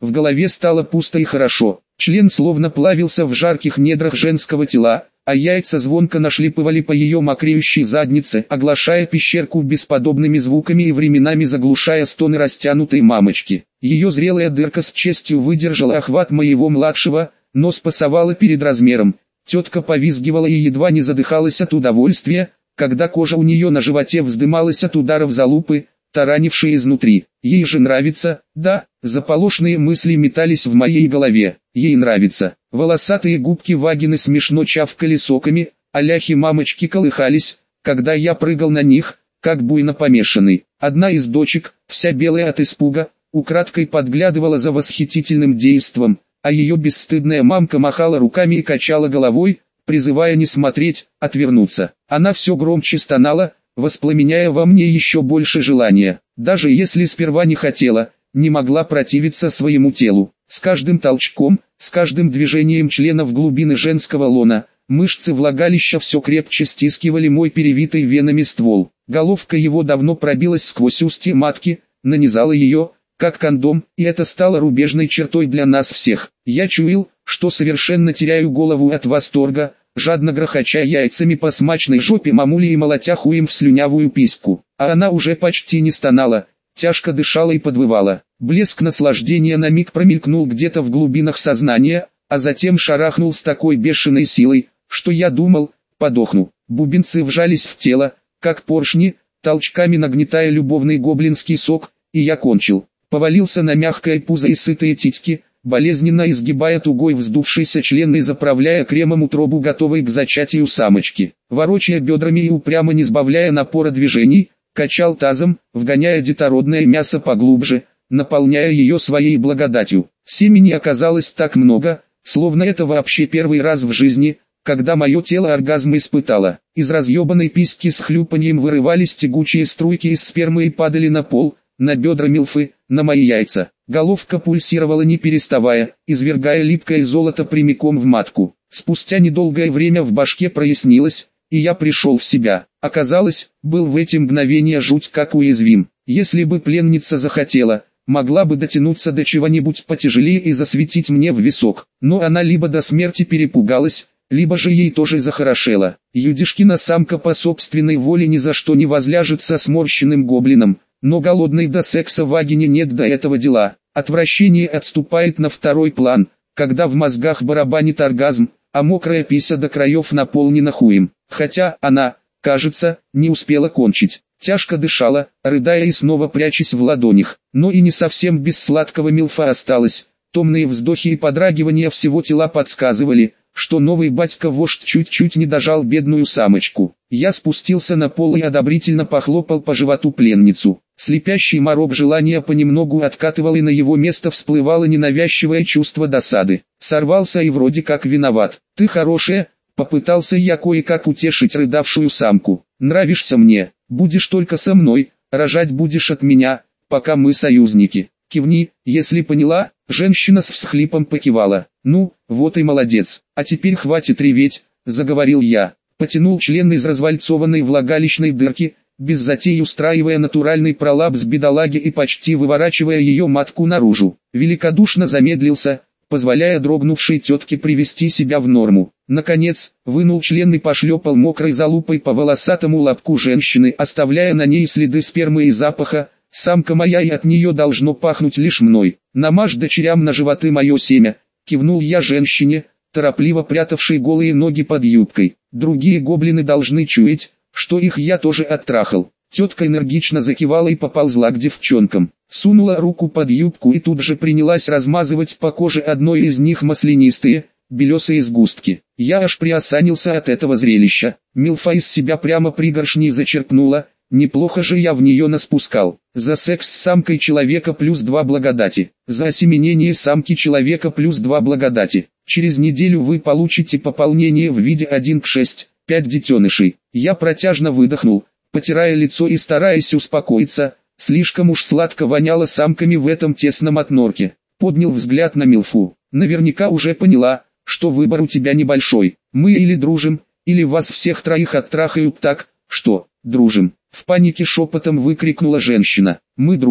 В голове стало пусто и хорошо. Член словно плавился в жарких недрах женского тела, а яйца звонко нашлипывали по ее мокреющей заднице, оглашая пещерку бесподобными звуками и временами заглушая стоны растянутой мамочки. Ее зрелая дырка с честью выдержала охват моего младшего, но спасовала перед размером. Тетка повизгивала и едва не задыхалась от удовольствия, когда кожа у нее на животе вздымалась от ударов залупы, таранившие изнутри. Ей же нравится, да, заполошные мысли метались в моей голове. Ей нравится. Волосатые губки вагины смешно чавкали соками, а ляхи мамочки колыхались, когда я прыгал на них, как буйно помешанный. Одна из дочек, вся белая от испуга, украдкой подглядывала за восхитительным действом, а ее бесстыдная мамка махала руками и качала головой, призывая не смотреть, отвернуться. Она все громче стонала, воспламеняя во мне еще больше желания. Даже если сперва не хотела, не могла противиться своему телу. С каждым толчком, с каждым движением члена в глубины женского лона, мышцы влагалища все крепче стискивали мой перевитый венами ствол. Головка его давно пробилась сквозь устье матки, нанизала ее, как кондом, и это стало рубежной чертой для нас всех. Я чуял, что совершенно теряю голову от восторга, жадно грохоча яйцами по смачной жопе мамули и молотя хуем в слюнявую письку. А она уже почти не стонала, тяжко дышала и подвывала. Блеск наслаждения на миг промелькнул где-то в глубинах сознания, а затем шарахнул с такой бешеной силой, что я думал, подохну. Бубенцы вжались в тело, как поршни, толчками нагнетая любовный гоблинский сок, и я кончил. Повалился на мягкое пузо и сытые титьки, болезненно изгибая тугой вздувшийся член и заправляя кремом утробу, готовой к зачатию самочки. Ворочая бедрами и упрямо не сбавляя напора движений, качал тазом, вгоняя детородное мясо поглубже, наполняя ее своей благодатью. Семени оказалось так много, словно это вообще первый раз в жизни, когда мое тело оргазм испытало. Из разъебанной письки с хлюпаньем вырывались тягучие струйки из спермы и падали на пол, на бедра милфы, на мои яйца. Головка пульсировала не переставая, извергая липкое золото прямиком в матку. Спустя недолгое время в башке прояснилось, и я пришел в себя. Оказалось, был в эти мгновения жуть как уязвим. Если бы пленница захотела, могла бы дотянуться до чего-нибудь потяжелее и засветить мне в висок. Но она либо до смерти перепугалась, либо же ей тоже захорошело. Юдишкина самка по собственной воле ни за что не возляжет со сморщенным гоблином, но голодной до секса вагине нет до этого дела. Отвращение отступает на второй план, когда в мозгах барабанит оргазм, а мокрая пися до краев наполнена хуем. Хотя она, кажется, не успела кончить. Тяжко дышала, рыдая и снова прячась в ладонях. Но и не совсем без сладкого милфа осталось. Томные вздохи и подрагивания всего тела подсказывали, что новый батька-вождь чуть-чуть не дожал бедную самочку. Я спустился на пол и одобрительно похлопал по животу пленницу. Слепящий морок желания понемногу откатывал, и на его место всплывало ненавязчивое чувство досады. Сорвался и вроде как виноват. «Ты хорошая», — попытался я кое-как утешить рыдавшую самку. «Нравишься мне, будешь только со мной, рожать будешь от меня, пока мы союзники. Кивни, если поняла». Женщина с всхлипом покивала. «Ну, вот и молодец. А теперь хватит реветь», — заговорил я. Потянул член из развальцованной влагалищной дырки, без затей устраивая натуральный пролапс бедолаги и почти выворачивая ее матку наружу. Великодушно замедлился, позволяя дрогнувшей тетке привести себя в норму. Наконец, вынул член и пошлепал мокрой залупой по волосатому лобку женщины, оставляя на ней следы спермы и запаха. «Самка моя, и от нее должно пахнуть лишь мной. Намажь дочерям на животы мое семя», — кивнул я женщине, торопливо прятавшей голые ноги под юбкой. «Другие гоблины должны чуять, что их я тоже оттрахал». Тетка энергично закивала и поползла к девчонкам. Сунула руку под юбку и тут же принялась размазывать по коже одной из них маслянистые, белесые сгустки. Я аж приосанился от этого зрелища. Милфа из себя прямо пригоршней зачерпнула. Неплохо же я в нее наспускал. За секс с самкой человека плюс 2 благодати. За осеменение самки человека плюс 2 благодати. Через неделю вы получите пополнение в виде 1 к 6, 5 детенышей. Я протяжно выдохнул, потирая лицо и стараясь успокоиться. Слишком уж сладко воняло самками в этом тесном отнорке. Поднял взгляд на Милфу. Наверняка уже поняла, что выбор у тебя небольшой. Мы или дружим, или вас всех троих оттрахают так, что, дружим. В панике шепотом выкрикнула женщина. «Мы дружим».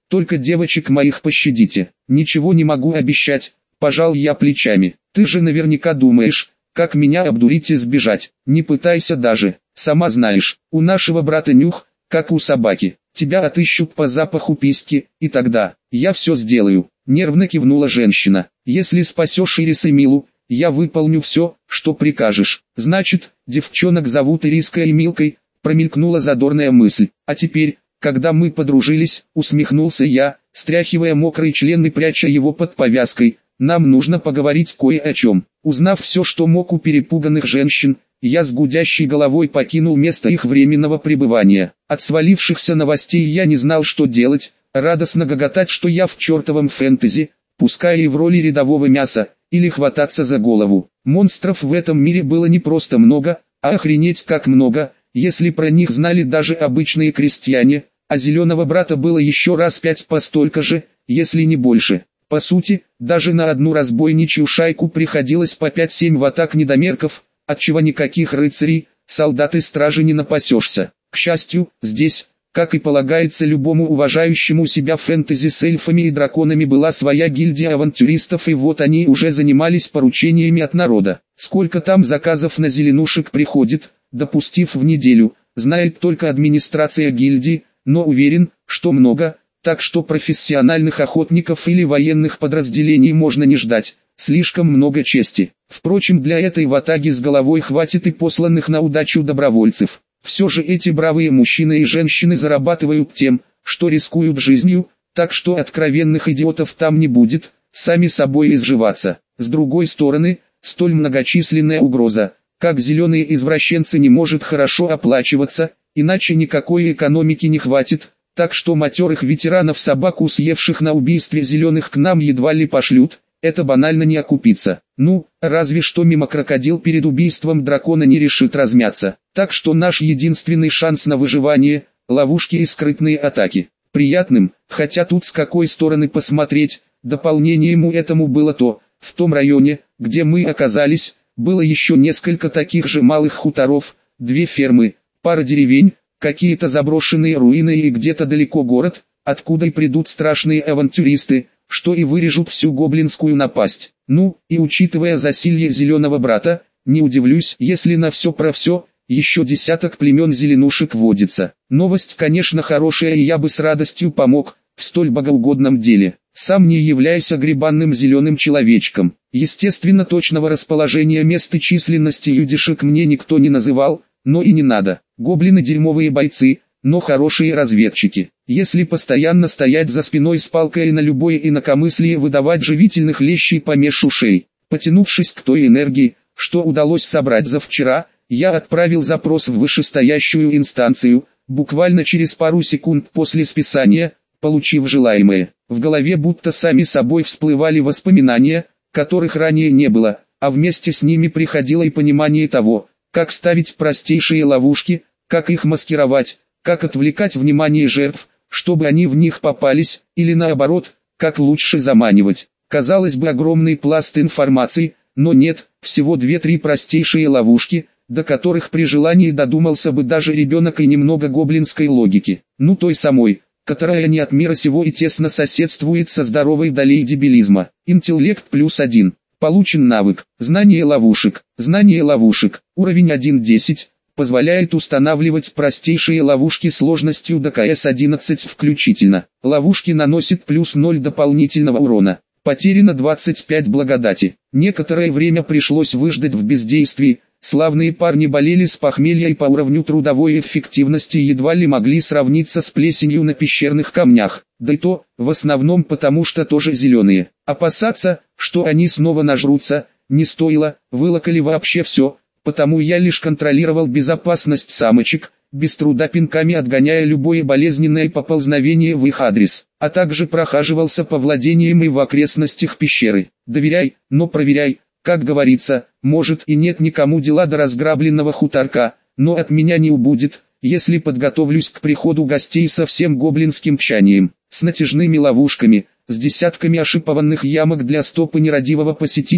только девочек моих пощадите. Ничего не могу обещать, пожал я плечами. Ты же наверняка думаешь, как меня обдурить и сбежать. Не пытайся даже, сама знаешь, у нашего брата нюх, как у собаки. Тебя отыщут по запаху письки, и тогда я все сделаю. Нервно кивнула женщина. Если спасешь Ирис и Милу, я выполню все, что прикажешь. Значит, девчонок зовут Ириской и Милкой, промелькнула задорная мысль. А теперь, когда мы подружились, усмехнулся я, стряхивая мокрый член и пряча его под повязкой, нам нужно поговорить кое о чем. Узнав все, что мог у перепуганных женщин, я с гудящей головой покинул место их временного пребывания. От свалившихся новостей я не знал, что делать, радостно гоготать, что я в чертовом фэнтези, пускай и в роли рядового мяса, или хвататься за голову. Монстров в этом мире было не просто много, а охренеть как много, если про них знали даже обычные крестьяне, а зеленого брата было еще раз 5 по столько же, если не больше. По сути, даже на одну разбойничью шайку приходилось по 5-7 ватаг недомерков, отчего никаких рыцарей, солдат и стражи не напасешься. К счастью, здесь, как и полагается любому уважающему себя фэнтези, с эльфами и драконами была своя гильдия авантюристов, и вот они уже занимались поручениями от народа. Сколько там заказов на зеленушек приходит, допустив в неделю, знает только администрация гильдии, но уверен, что много, так что профессиональных охотников или военных подразделений можно не ждать, слишком много чести. Впрочем, для этой ватаги с головой хватит и посланных на удачу добровольцев. Все же эти бравые мужчины и женщины зарабатывают тем, что рискуют жизнью, так что откровенных идиотов там не будет, сами собой изживаться. С другой стороны, столь многочисленная угроза, как зеленые извращенцы, не может хорошо оплачиваться, иначе никакой экономики не хватит, так что матерых ветеранов, собаку съевших на убийстве зеленых, к нам едва ли пошлют, это банально не окупится. Ну, разве что мимо крокодил перед убийством дракона не решит размяться. Так что наш единственный шанс на выживание – ловушки и скрытные атаки. Приятным, хотя тут с какой стороны посмотреть, дополнением этому было то, в том районе, где мы оказались, было еще несколько таких же малых хуторов, 2 фермы, пара деревень, какие-то заброшенные руины и где-то далеко город, откуда и придут страшные авантюристы, что и вырежут всю гоблинскую напасть. Ну, и учитывая засилье зеленого брата, не удивлюсь, если на все про все, еще десяток племен зеленушек водится. Новость, конечно, хорошая, и я бы с радостью помог в столь богоугодном деле, сам не являясь огребанным зеленым человечком. Естественно, точного расположения мест и численности людишек мне никто не называл, но и не надо. Гоблины дерьмовые бойцы, но хорошие разведчики. Если постоянно стоять за спиной с палкой и на любое инакомыслие выдавать живительных лещей помеж ушей. Потянувшись к той энергии, что удалось собрать за вчера, я отправил запрос в вышестоящую инстанцию, буквально через пару секунд после списания, получив желаемое. В голове будто сами собой всплывали воспоминания, которых ранее не было, а вместе с ними приходило и понимание того, как ставить простейшие ловушки, как их маскировать, как отвлекать внимание жертв, чтобы они в них попались, или наоборот, как лучше заманивать. Казалось бы, огромный пласт информации, но нет, всего 2-3 простейшие ловушки, до которых при желании додумался бы даже ребенок, и немного гоблинской логики. Ну той самой, которая не от мира сего и тесно соседствует со здоровой долей дебилизма. Интеллект +1. Получен навык «Знание ловушек». Знание ловушек, уровень 1.10, позволяет устанавливать простейшие ловушки сложностью до КС-11 включительно. Ловушки наносят +0 дополнительного урона. Потеряно 25 благодати. Некоторое время пришлось выждать в бездействии. Славные парни болели с похмелья и по уровню трудовой эффективности едва ли могли сравниться с плесенью на пещерных камнях. Да и то, в основном потому, что тоже зеленые. Опасаться, что они снова нажрутся, не стоило, вылокали вообще все, потому я лишь контролировал безопасность самочек, без труда пинками отгоняя любое болезненное поползновение в их адрес, а также прохаживался по владениям и в окрестностях пещеры. Доверяй, но проверяй. Как говорится, может и нет никому дела до разграбленного хуторка, но от меня не убудет, если подготовлюсь к приходу гостей со всем гоблинским тщанием, с натяжными ловушками, с десятками ошипованных ямок для стопы нерадивого посетителя,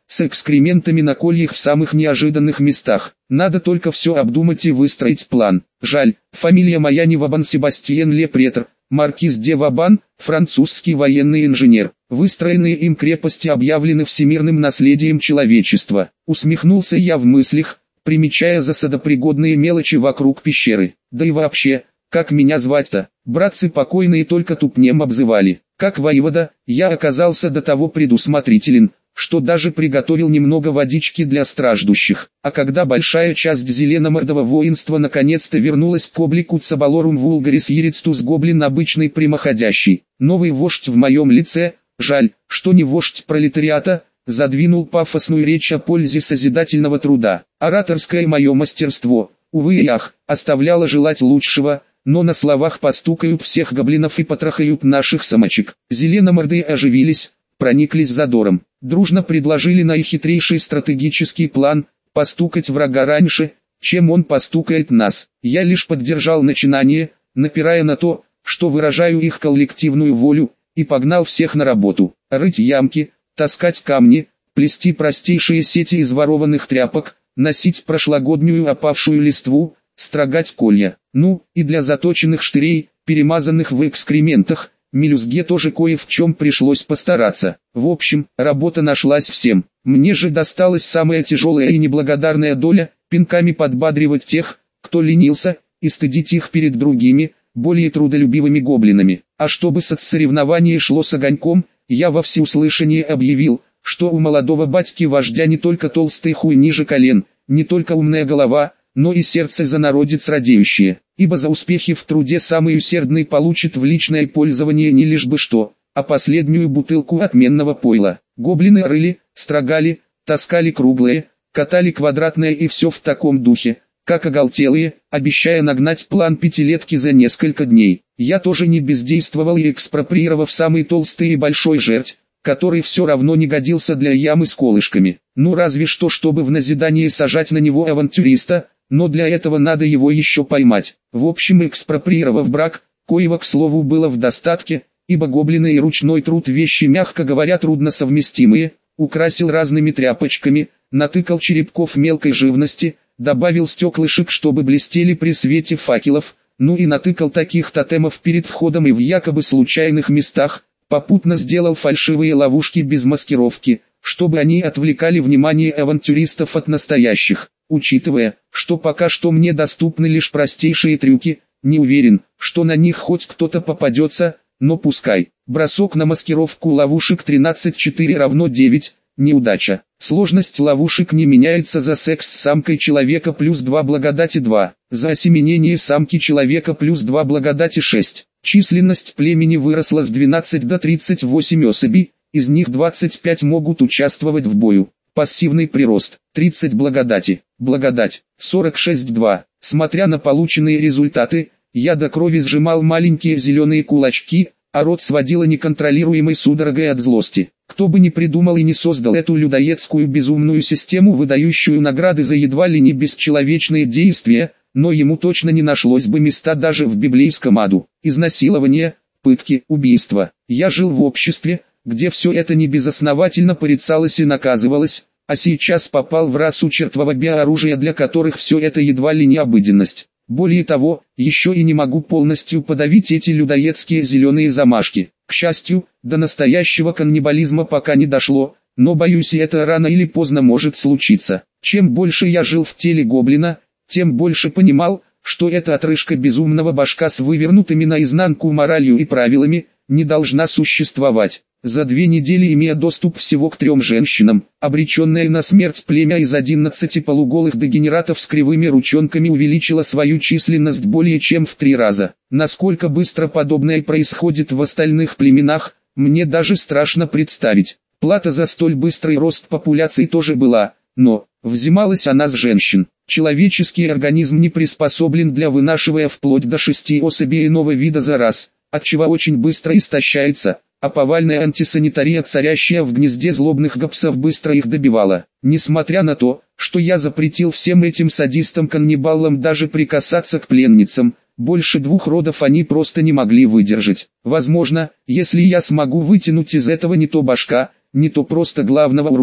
с экскрементами на кольях в самых неожиданных местах. Надо только все обдумать и выстроить план. Жаль, фамилия моя не Вабан Себастьен Ле Претр, маркиз де Вабан, французский военный инженер. Выстроенные им крепости объявлены всемирным наследием человечества. Усмехнулся я в мыслях, примечая засадопригодные мелочи вокруг пещеры. Да и вообще, как меня звать-то? Братцы покойные только тупнем обзывали. Как воевода, я оказался до того предусмотрителен, что даже приготовил немного водички для страждущих. А когда большая часть зеленомордого воинства наконец-то вернулась к облику Цабалорум Вулгарис Ерицтус Гоблин обычный прямоходящий, новый вождь в моем лице, жаль, что не вождь пролетариата, задвинул пафосную речь о пользе созидательного труда. Ораторское мое мастерство, увы и ах, оставляло желать лучшего, но на словах постукают всех гоблинов и потрахают наших самочек. Зеленомордые оживились, прониклись задором, дружно предложили наихитрейший стратегический план – постукать врага раньше, чем он постукает нас. Я лишь поддержал начинание, напирая на то, что выражаю их коллективную волю, и погнал всех на работу. Рыть ямки, таскать камни, плести простейшие сети из ворованных тряпок, носить прошлогоднюю опавшую листву, строгать колья. Ну, и для заточенных штырей, перемазанных в экскрементах, мелюзге тоже кое в чем пришлось постараться. В общем, работа нашлась всем. Мне же досталась самая тяжелая и неблагодарная доля – пинками подбадривать тех, кто ленился, и стыдить их перед другими, более трудолюбивыми гоблинами. А чтобы соревнование шло с огоньком, я во всеуслышание объявил, что у молодого батьки-вождя не только толстый хуй ниже колен, не только умная голова, но и сердце за народец радеющее, ибо за успехи в труде самый усердный получит в личное пользование не лишь бы что, а последнюю бутылку отменного пойла. Гоблины рыли, строгали, таскали круглые, катали квадратное и все в таком духе, как оголтелые, обещая нагнать план пятилетки за несколько дней. Я тоже не бездействовал и экспроприировав самый толстый и большой жерть, который все равно не годился для ямы с колышками. Ну разве что чтобы в назидание сажать на него авантюриста, но для этого надо его еще поймать. В общем, экспроприировав брак, коего к слову было в достатке, ибо гоблины и ручной труд вещи мягко говоря трудно совместимые, украсил разными тряпочками, натыкал черепков мелкой живности, добавил стеклышек, чтобы блестели при свете факелов, ну и натыкал таких тотемов перед входом и в якобы случайных местах, попутно сделал фальшивые ловушки без маскировки, чтобы они отвлекали внимание авантюристов от настоящих. Учитывая, что пока что мне доступны лишь простейшие трюки, не уверен, что на них хоть кто-то попадется, но пускай. Бросок на маскировку ловушек 13-4 равно 9, неудача. Сложность ловушек не меняется за секс с самкой человека плюс 2 благодати 2, за осеменение самки человека плюс 2 благодати 6. Численность племени выросла с 12 до 38 особей, из них 25 могут участвовать в бою. Пассивный прирост, 30 благодати, благодать, 46,2. Смотря на полученные результаты, я до крови сжимал маленькие зеленые кулачки, а рот сводило неконтролируемой судорогой от злости. Кто бы ни придумал и не создал эту людоедскую безумную систему, выдающую награды за едва ли не бесчеловечные действия, но ему точно не нашлось бы места даже в библейском аду. Изнасилование, пытки, убийства. Я жил в обществе, где все это небезосновательно порицалось и наказывалось, а сейчас попал в расу чертового биооружия, для которых все это едва ли не обыденность. Более того, еще и не могу полностью подавить эти людоедские зеленые замашки. К счастью, до настоящего каннибализма пока не дошло, но боюсь, это рано или поздно может случиться. Чем больше я жил в теле гоблина, тем больше понимал, что эта отрыжка безумного башка с вывернутыми наизнанку моралью и правилами не должна существовать. За 2 недели, имея доступ всего к 3 женщинам, обреченное на смерть племя из 11 полуголых дегенератов с кривыми ручонками увеличило свою численность более чем в 3 раза. Насколько быстро подобное происходит в остальных племенах, мне даже страшно представить. Плата за столь быстрый рост популяции тоже была, но взималась она с женщин. Человеческий организм не приспособлен для вынашивания вплоть до 6 особей иного вида за раз, отчего очень быстро истощается, а повальная антисанитария, царящая в гнезде злобных гопсов, быстро их добивала. Несмотря на то, что я запретил всем этим садистам-каннибалам даже прикасаться к пленницам, больше 2 родов они просто не могли выдержать. Возможно, если я смогу вытянуть из этого не то башка, не то просто главного урока,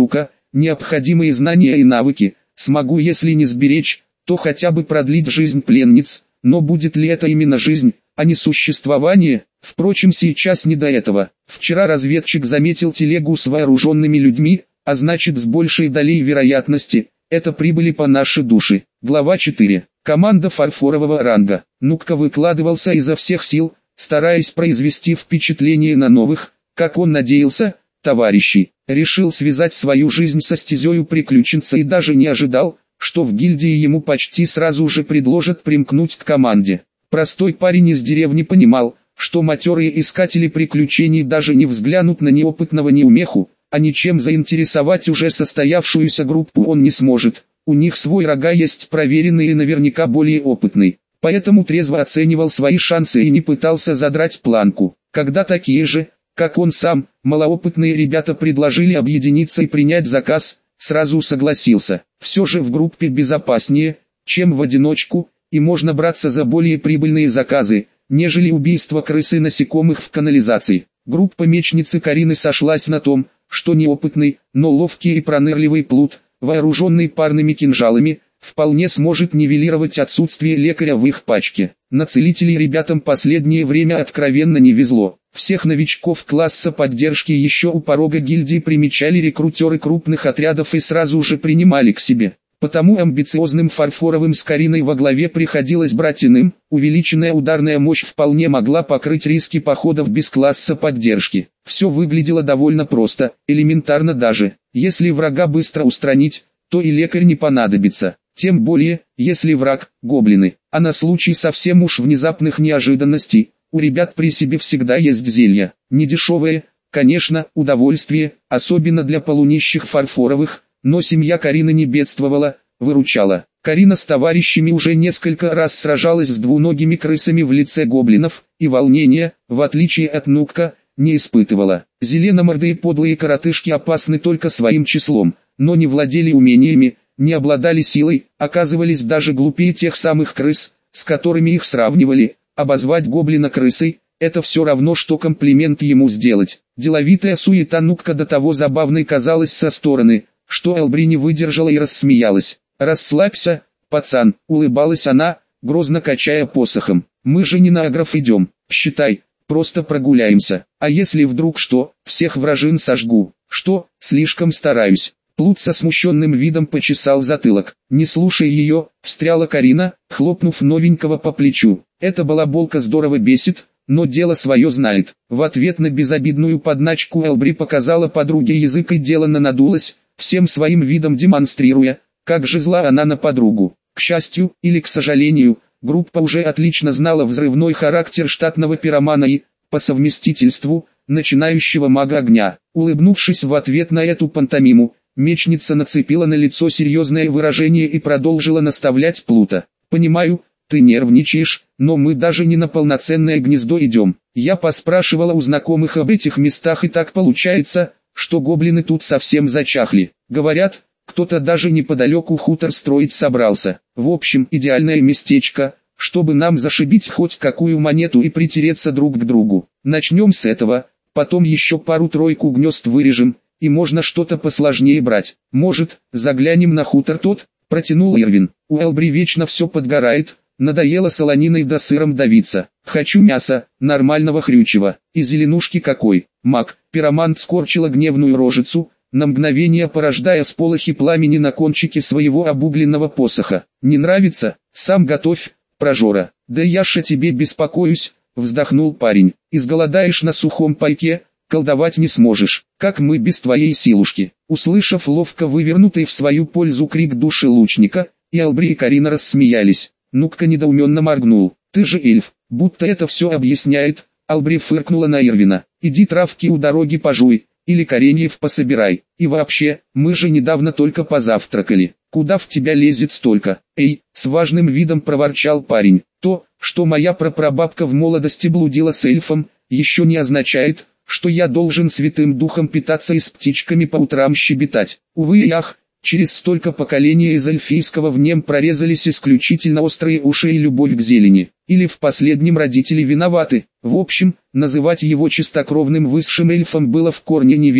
необходимые знания и навыки, смогу если не сберечь, то хотя бы продлить жизнь пленниц, но будет ли это именно жизнь, а не существование? Впрочем, сейчас не до этого. Вчера разведчик заметил телегу с вооруженными людьми, а значит с большей долей вероятности, это прибыли по нашей душе. Глава 4. Команда фарфорового ранга. Нукка выкладывался изо всех сил, стараясь произвести впечатление на новых, как он надеялся, товарищей. Решил связать свою жизнь со стезею приключенца и даже не ожидал, что в гильдии ему почти сразу же предложат примкнуть к команде. Простой парень из деревни понимал, что матерые искатели приключений даже не взглянут на неопытного неумеху, а ничем заинтересовать уже состоявшуюся группу он не сможет. У них свой рога есть проверенный и наверняка более опытный. Поэтому трезво оценивал свои шансы и не пытался задрать планку. Когда такие же, как он сам, малоопытные ребята предложили объединиться и принять заказ, сразу согласился. Все же в группе безопаснее, чем в одиночку, и можно браться за более прибыльные заказы, нежели убийство крыс и насекомых в канализации. Группа мечницы Карины сошлась на том, что неопытный, но ловкий и пронырливый плут, вооруженный парными кинжалами, вполне сможет нивелировать отсутствие лекаря в их пачке. На целителей ребятам последнее время откровенно не везло. Всех новичков класса поддержки еще у порога гильдии примечали рекрутеры крупных отрядов и сразу же принимали к себе. Потому амбициозным фарфоровым с Кариной во главе приходилось брать иным, увеличенная ударная мощь вполне могла покрыть риски походов без класса поддержки. Все выглядело довольно просто, элементарно даже. Если врага быстро устранить, то и лекарь не понадобится. Тем более, если враг – гоблины. А на случай совсем уж внезапных неожиданностей, у ребят при себе всегда есть зелья. Недешевые, конечно, удовольствие, особенно для полунищих фарфоровых, но семья Карины не бедствовала, выручала. Карина с товарищами уже несколько раз сражалась с двуногими крысами в лице гоблинов, и волнения, в отличие от Нукка, не испытывала. Зеленомордые подлые коротышки опасны только своим числом, но не владели умениями, не обладали силой, оказывались даже глупее тех самых крыс, с которыми их сравнивали. Обозвать гоблина крысой – это все равно, что комплимент ему сделать. Деловитая суета Нукка до того забавной казалась со стороны, что Элбри не выдержала и рассмеялась. «Расслабься, пацан», — улыбалась она, грозно качая посохом. «Мы же не на агров идем, считай, просто прогуляемся. А если вдруг что, всех вражин сожгу». «Что, слишком стараюсь». Плут со смущенным видом почесал затылок. Не слушая ее, встряла Карина, хлопнув новенького по плечу. Эта балаболка здорово бесит, но дело свое знает. В ответ на безобидную подначку Элбри показала подруге язык и деланно надулась, всем своим видом демонстрируя, как же зла она на подругу. К счастью, или к сожалению, группа уже отлично знала взрывной характер штатного пиромана и, по совместительству, начинающего мага огня. Улыбнувшись в ответ на эту пантомиму, мечница нацепила на лицо серьезное выражение и продолжила наставлять Плута. «Понимаю, ты нервничаешь, но мы даже не на полноценное гнездо идем. Я поспрашивала у знакомых об этих местах и так получается, что гоблины тут совсем зачахли. Говорят, кто-то даже неподалеку хутор строить собрался. В общем, идеальное местечко, чтобы нам зашибить хоть какую монету и притереться друг к другу. Начнем с этого, потом еще пару-тройку гнезд вырежем, и можно что-то посложнее брать. Может, заглянем на хутор тот?» — протянул Ирвин. «У Элбри вечно все подгорает, надоело солониной да сыром давиться. Хочу мяса, нормального хрючего, и зеленушки какой». Маг, пиромант скорчила гневную рожицу, на мгновение порождая сполохи пламени на кончике своего обугленного посоха. «Не нравится? Сам готовь, прожора». «Да я ж о тебе беспокоюсь», — вздохнул парень. «Изголодаешь на сухом пайке, колдовать не сможешь. Как мы без твоей силушки?» Услышав ловко вывернутый в свою пользу крик души лучника, и Элбри и Карина рассмеялись. Нукка недоуменно моргнул. «Ты же эльф, будто это все объясняет». Элбри фыркнула на Ирвина. «Иди травки у дороги пожуй, или кореньев пособирай. И вообще, мы же недавно только позавтракали. Куда в тебя лезет столько?» «Эй!» — с важным видом проворчал парень. «То, что моя прапрабабка в молодости блудила с эльфом, еще не означает, что я должен святым духом питаться и с птичками по утрам щебетать. Увы и ах, через столько поколений из эльфийского в нем прорезались исключительно острые уши и любовь к зелени. Или в последнем родители виноваты. В общем, называть его чистокровным высшим эльфом было в корне неверно,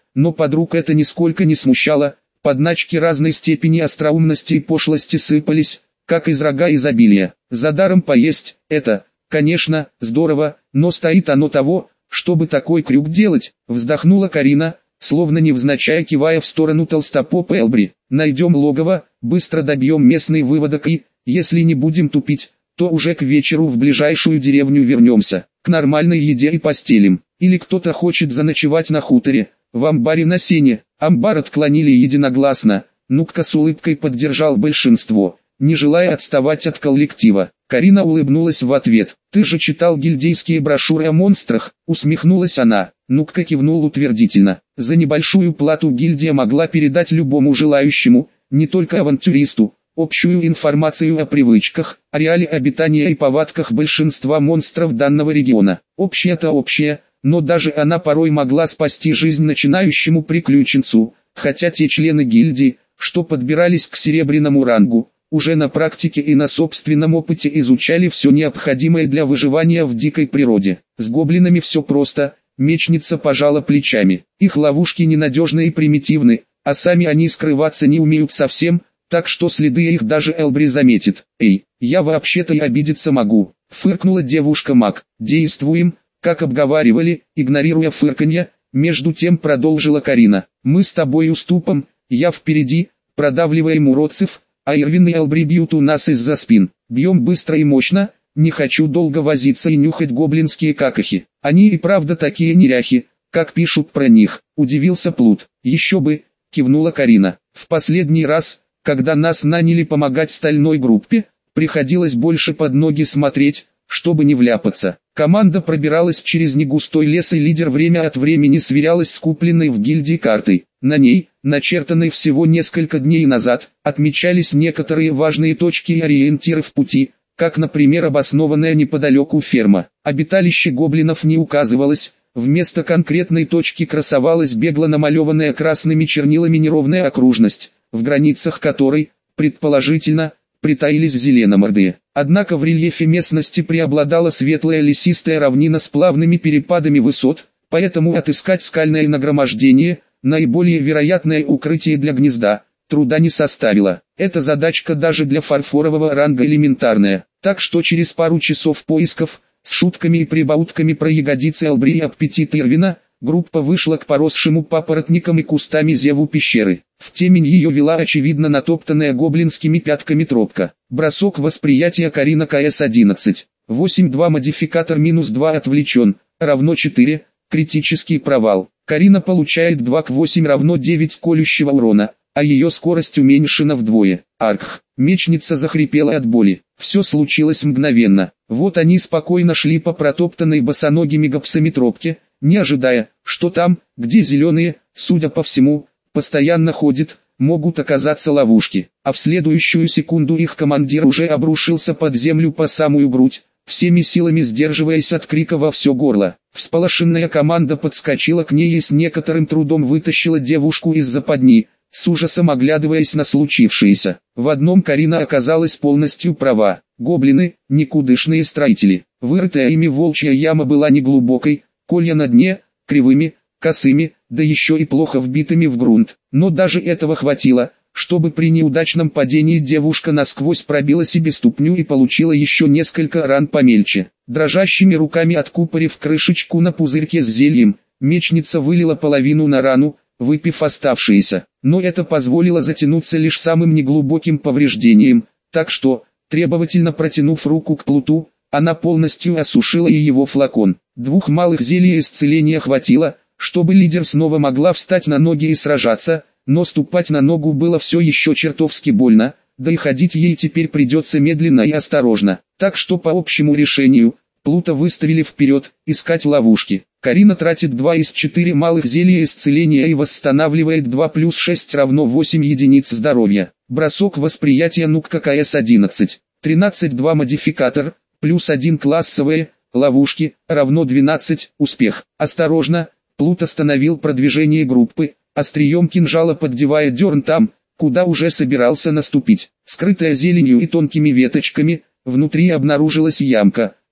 но подруг это нисколько не смущало, подначки разной степени остроумности и пошлости сыпались, как из рога изобилия. За даром поесть, это, конечно, здорово, но стоит оно того, чтобы такой крюк делать, вздохнула Карина, словно невзначай кивая в сторону толстопопа Элбри. Найдем логово, быстро добьем местный выводок и, если не будем тупить, то уже к вечеру в ближайшую деревню вернемся, к нормальной еде и постелям. Или кто-то хочет заночевать на хуторе, в амбаре на сене. Амбар отклонили единогласно, Нукка с улыбкой поддержал большинство, не желая отставать от коллектива. Карина улыбнулась в ответ. «Ты же читал гильдейские брошюры о монстрах?» — усмехнулась она. Нукка кивнул утвердительно. За небольшую плату гильдия могла передать любому желающему, не только авантюристу, общую информацию о привычках, ареале обитания и повадках большинства монстров данного региона. Общее-то общее, но даже она порой могла спасти жизнь начинающему приключенцу, хотя те члены гильдии, что подбирались к серебряному рангу, уже на практике и на собственном опыте изучали все необходимое для выживания в дикой природе. С гоблинами все просто, мечница пожала плечами. Их ловушки ненадежны и примитивны, а сами они скрываться не умеют совсем, так что следы их даже Элбри заметит. «Эй, я вообще-то и обидеться могу», — фыркнула девушка-маг. «Действуем, как обговаривали», игнорируя фырканье, между тем продолжила Карина. «Мы с тобой уступом, я впереди, продавливаем уродцев, а Ирвин и Элбри бьют у нас из-за спин. Бьем быстро и мощно, не хочу долго возиться и нюхать гоблинские какахи. Они и правда такие неряхи, как пишут про них», — удивился Плут. «Еще бы», — кивнула Карина. «В последний раз, когда нас наняли помогать стальной группе, приходилось больше под ноги смотреть, чтобы не вляпаться. Команда пробиралась через негустой лес, и лидер время от времени сверялась с купленной в гильдии картой. На ней, начертанной всего несколько дней назад, отмечались некоторые важные точки и ориентиры в пути, как, например, обоснованная неподалеку ферма. Обиталище гоблинов не указывалось, вместо конкретной точки красовалась бегло намалеванная красными чернилами неровная окружность, в границах которой, предположительно, притаились зеленомордые. Однако в рельефе местности преобладала светлая лесистая равнина с плавными перепадами высот, поэтому отыскать скальное нагромождение, наиболее вероятное укрытие для гнезда, труда не составило. Эта задачка даже для фарфорового ранга элементарная, так что через пару часов поисков, с шутками и прибаутками про ягодицы Элбри и аппетит Ирвина, группа вышла к поросшему папоротникам и кустами зеву пещеры. В темень ее вела очевидно натоптанная гоблинскими пятками тропка. Бросок восприятия Карина КС-11. 8-2 модификатор -2 отвлечен, равно 4, критический провал. Карина получает 2 к 8 равно 9 колющего урона, а ее скорость уменьшена вдвое. Арх. Мечница захрипела от боли. Все случилось мгновенно. Вот они спокойно шли по протоптанной босоногими гопсами тропке, не ожидая, что там, где зеленые, судя по всему, постоянно ходят, могут оказаться ловушки. А в следующую секунду их командир уже обрушился под землю по самую грудь, всеми силами сдерживаясь от крика во все горло. Всполошенная команда подскочила к ней и с некоторым трудом вытащила девушку из западни, с ужасом оглядываясь на случившееся. В одном Карина оказалась полностью права. Гоблины – никудышные строители. Вырытая ими волчья яма была неглубокой, колья на дне, кривыми, косыми, да еще и плохо вбитыми в грунт. Но даже этого хватило, чтобы при неудачном падении девушка насквозь пробила себе ступню и получила еще несколько ран помельче. Дрожащими руками откупорив крышечку на пузырьке с зельем, мечница вылила половину на рану, выпив оставшиеся. Но это позволило затянуться лишь самым неглубоким повреждением, так что, требовательно протянув руку к Плуту, она полностью осушила и его флакон. 2 малых зелий исцеления хватило, чтобы лидер снова могла встать на ноги и сражаться, но ступать на ногу было все еще чертовски больно, да и ходить ей теперь придется медленно и осторожно. Так что по общему решению, Плута выставили вперед, искать ловушки. Карина тратит 2 из 4 малых зелья исцеления и восстанавливает 2 плюс 6 равно 8 единиц здоровья. Бросок восприятия Нукка КС-11. 13-2 модификатор, плюс 1 классовые, ловушки, равно 12, успех. Осторожно, Плут остановил продвижение группы, острием кинжала поддевая дерн там, куда уже собирался наступить. Скрытая зеленью и тонкими веточками, внутри обнаружилась ямка,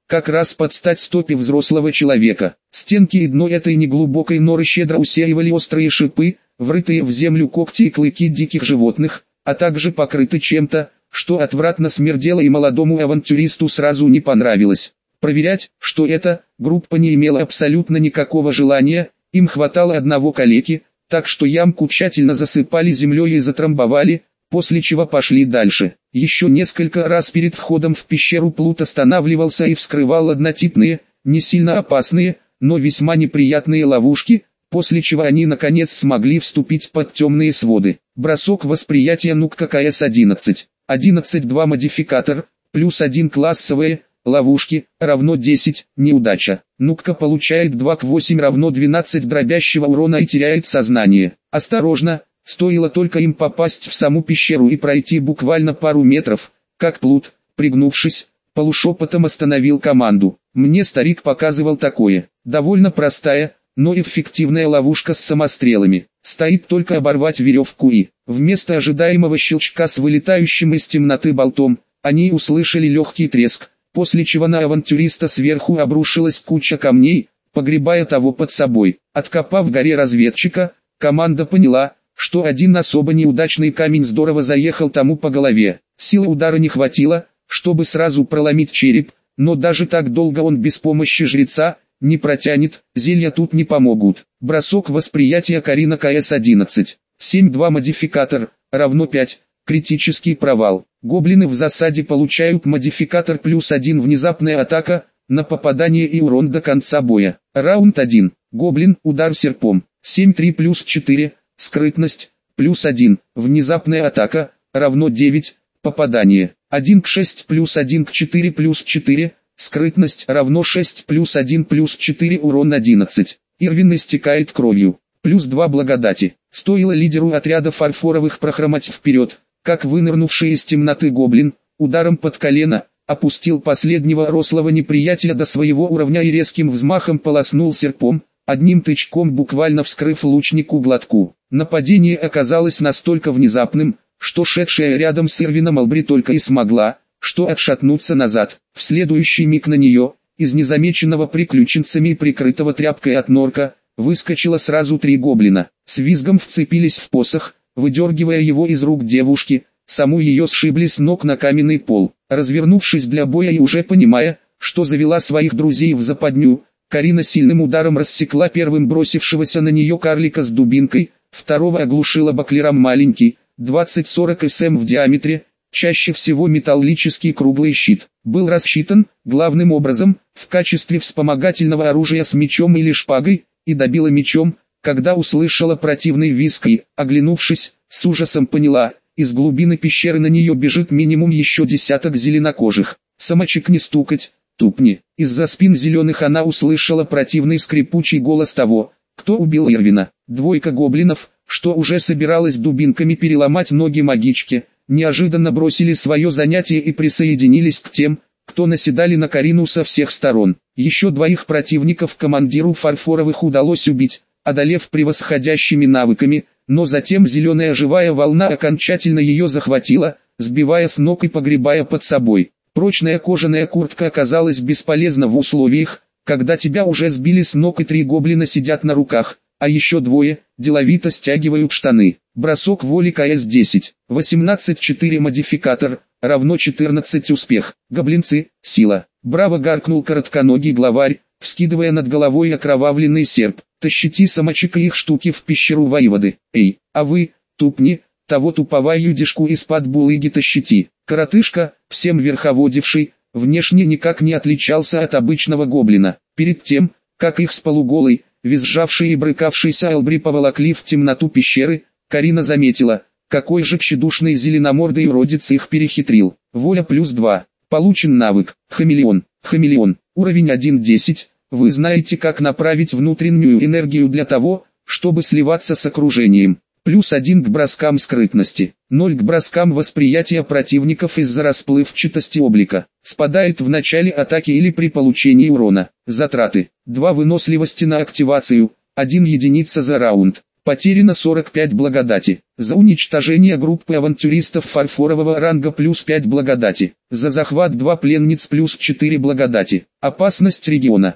как раз под стать стопе взрослого человека. Стенки и дно этой неглубокой норы щедро усеивали острые шипы, врытые в землю когти и клыки диких животных, а также покрыты чем-то, что отвратно смердело и молодому авантюристу сразу не понравилось. Проверять, что это, группа не имела абсолютно никакого желания, им хватало одного калеки, так что ямку тщательно засыпали землей и затрамбовали, после чего пошли дальше. Еще несколько раз перед входом в пещеру Плут останавливался и вскрывал однотипные, не сильно опасные, но весьма неприятные ловушки, после чего они наконец смогли вступить под темные своды. Бросок восприятия Нукка КС-11. 11-2 модификатор, плюс 1 классовые, ловушки, равно 10, неудача. Нукка получает 2 к 8 равно 12 дробящего урона и теряет сознание. Осторожно! Стоило только им попасть в саму пещеру и пройти буквально пару метров, как Плут, пригнувшись, полушепотом остановил команду. Мне старик показывал такое. Довольно простая, но эффективная ловушка с самострелами. Стоит только оборвать веревку и, вместо ожидаемого щелчка с вылетающим из темноты болтом, они услышали легкий треск, после чего на авантюриста сверху обрушилась куча камней, погребая того под собой. Откопав в горе разведчика, команда поняла, что один особо неудачный камень здорово заехал тому по голове. Силы удара не хватило, чтобы сразу проломить череп, но даже так долго он без помощи жреца не протянет, зелья тут не помогут. Бросок восприятия Карина КС-11. 7-2 модификатор, равно 5, критический провал. Гоблины в засаде получают модификатор плюс 1 внезапная атака, на попадание и урон до конца боя. Раунд 1. Гоблин, удар серпом. 7-3 плюс 4. Скрытность, плюс 1, внезапная атака, равно 9, попадание, 1 к 6 плюс 1 к 4 плюс 4, скрытность равно 6 плюс 1 плюс 4 урон 11, Ирвин истекает кровью, плюс 2 благодати. Стоило лидеру отряда фарфоровых прохромать вперед, как вынырнувший из темноты гоблин, ударом под колено, опустил последнего рослого неприятеля до своего уровня и резким взмахом полоснул серпом, одним тычком буквально вскрыв лучнику глотку. Нападение оказалось настолько внезапным, что шедшая рядом с Ирвином Албри только и смогла, что отшатнуться назад. В следующий миг на нее, из незамеченного приключенцами и прикрытого тряпкой от норка, выскочило сразу 3 гоблина. С визгом вцепились в посох, выдергивая его из рук девушки, саму ее сшибли с ног на каменный пол. Развернувшись для боя и уже понимая, что завела своих друзей в западню, Карина сильным ударом рассекла первым бросившегося на нее карлика с дубинкой, второго оглушила баклером маленький, 20-40 см в диаметре, чаще всего металлический круглый щит. Был рассчитан, главным образом, в качестве вспомогательного оружия с мечом или шпагой, и добила мечом, когда услышала противный визг и, оглянувшись, с ужасом поняла, из глубины пещеры на нее бежит минимум еще десяток зеленокожих. Самочек не стукать, тупни. Из-за спин зеленых она услышала противный скрипучий голос того, кто убил Ирвина. 2 гоблинов, что уже собиралась дубинками переломать ноги магичке, неожиданно бросили свое занятие и присоединились к тем, кто наседали на Карину со всех сторон. Еще 2 противников командиру фарфоровых удалось убить, одолев превосходящими навыками, но затем зеленая живая волна окончательно ее захватила, сбивая с ног и погребая под собой. Прочная кожаная куртка оказалась бесполезна в условиях, когда тебя уже сбили с ног и 3 гоблина сидят на руках, а еще 2 деловито стягивают штаны. Бросок воли КС-10. 18-4 модификатор, равно 14 успех. Гоблинцы, сила. Браво гаркнул коротконогий главарь, вскидывая над головой окровавленный серп. Тащите самочека их штуки в пещеру воеводы. Эй, а вы, тупни, того тупого юдишку из-под булыги тащите. Коротышка, всем верховодивший, внешне никак не отличался от обычного гоблина. Перед тем, как их с полуголой, визжавший и брыкавшийся Элбри поволокли в темноту пещеры, Карина заметила, какой же тщедушный зеленомордый уродец их перехитрил. Воля плюс 2. Получен навык. Хамелеон. Хамелеон. Уровень 1.10. Вы знаете, как направить внутреннюю энергию для того, чтобы сливаться с окружением. Плюс 1 к броскам скрытности. 0 к броскам восприятия противников из-за расплывчатости облика. Спадает в начале атаки или при получении урона. Затраты. 2 выносливости на активацию. 1 единица за раунд. Потеряно 45 благодати. За уничтожение группы авантюристов фарфорового ранга плюс 5 благодати. За захват 2 пленниц плюс 4 благодати. Опасность региона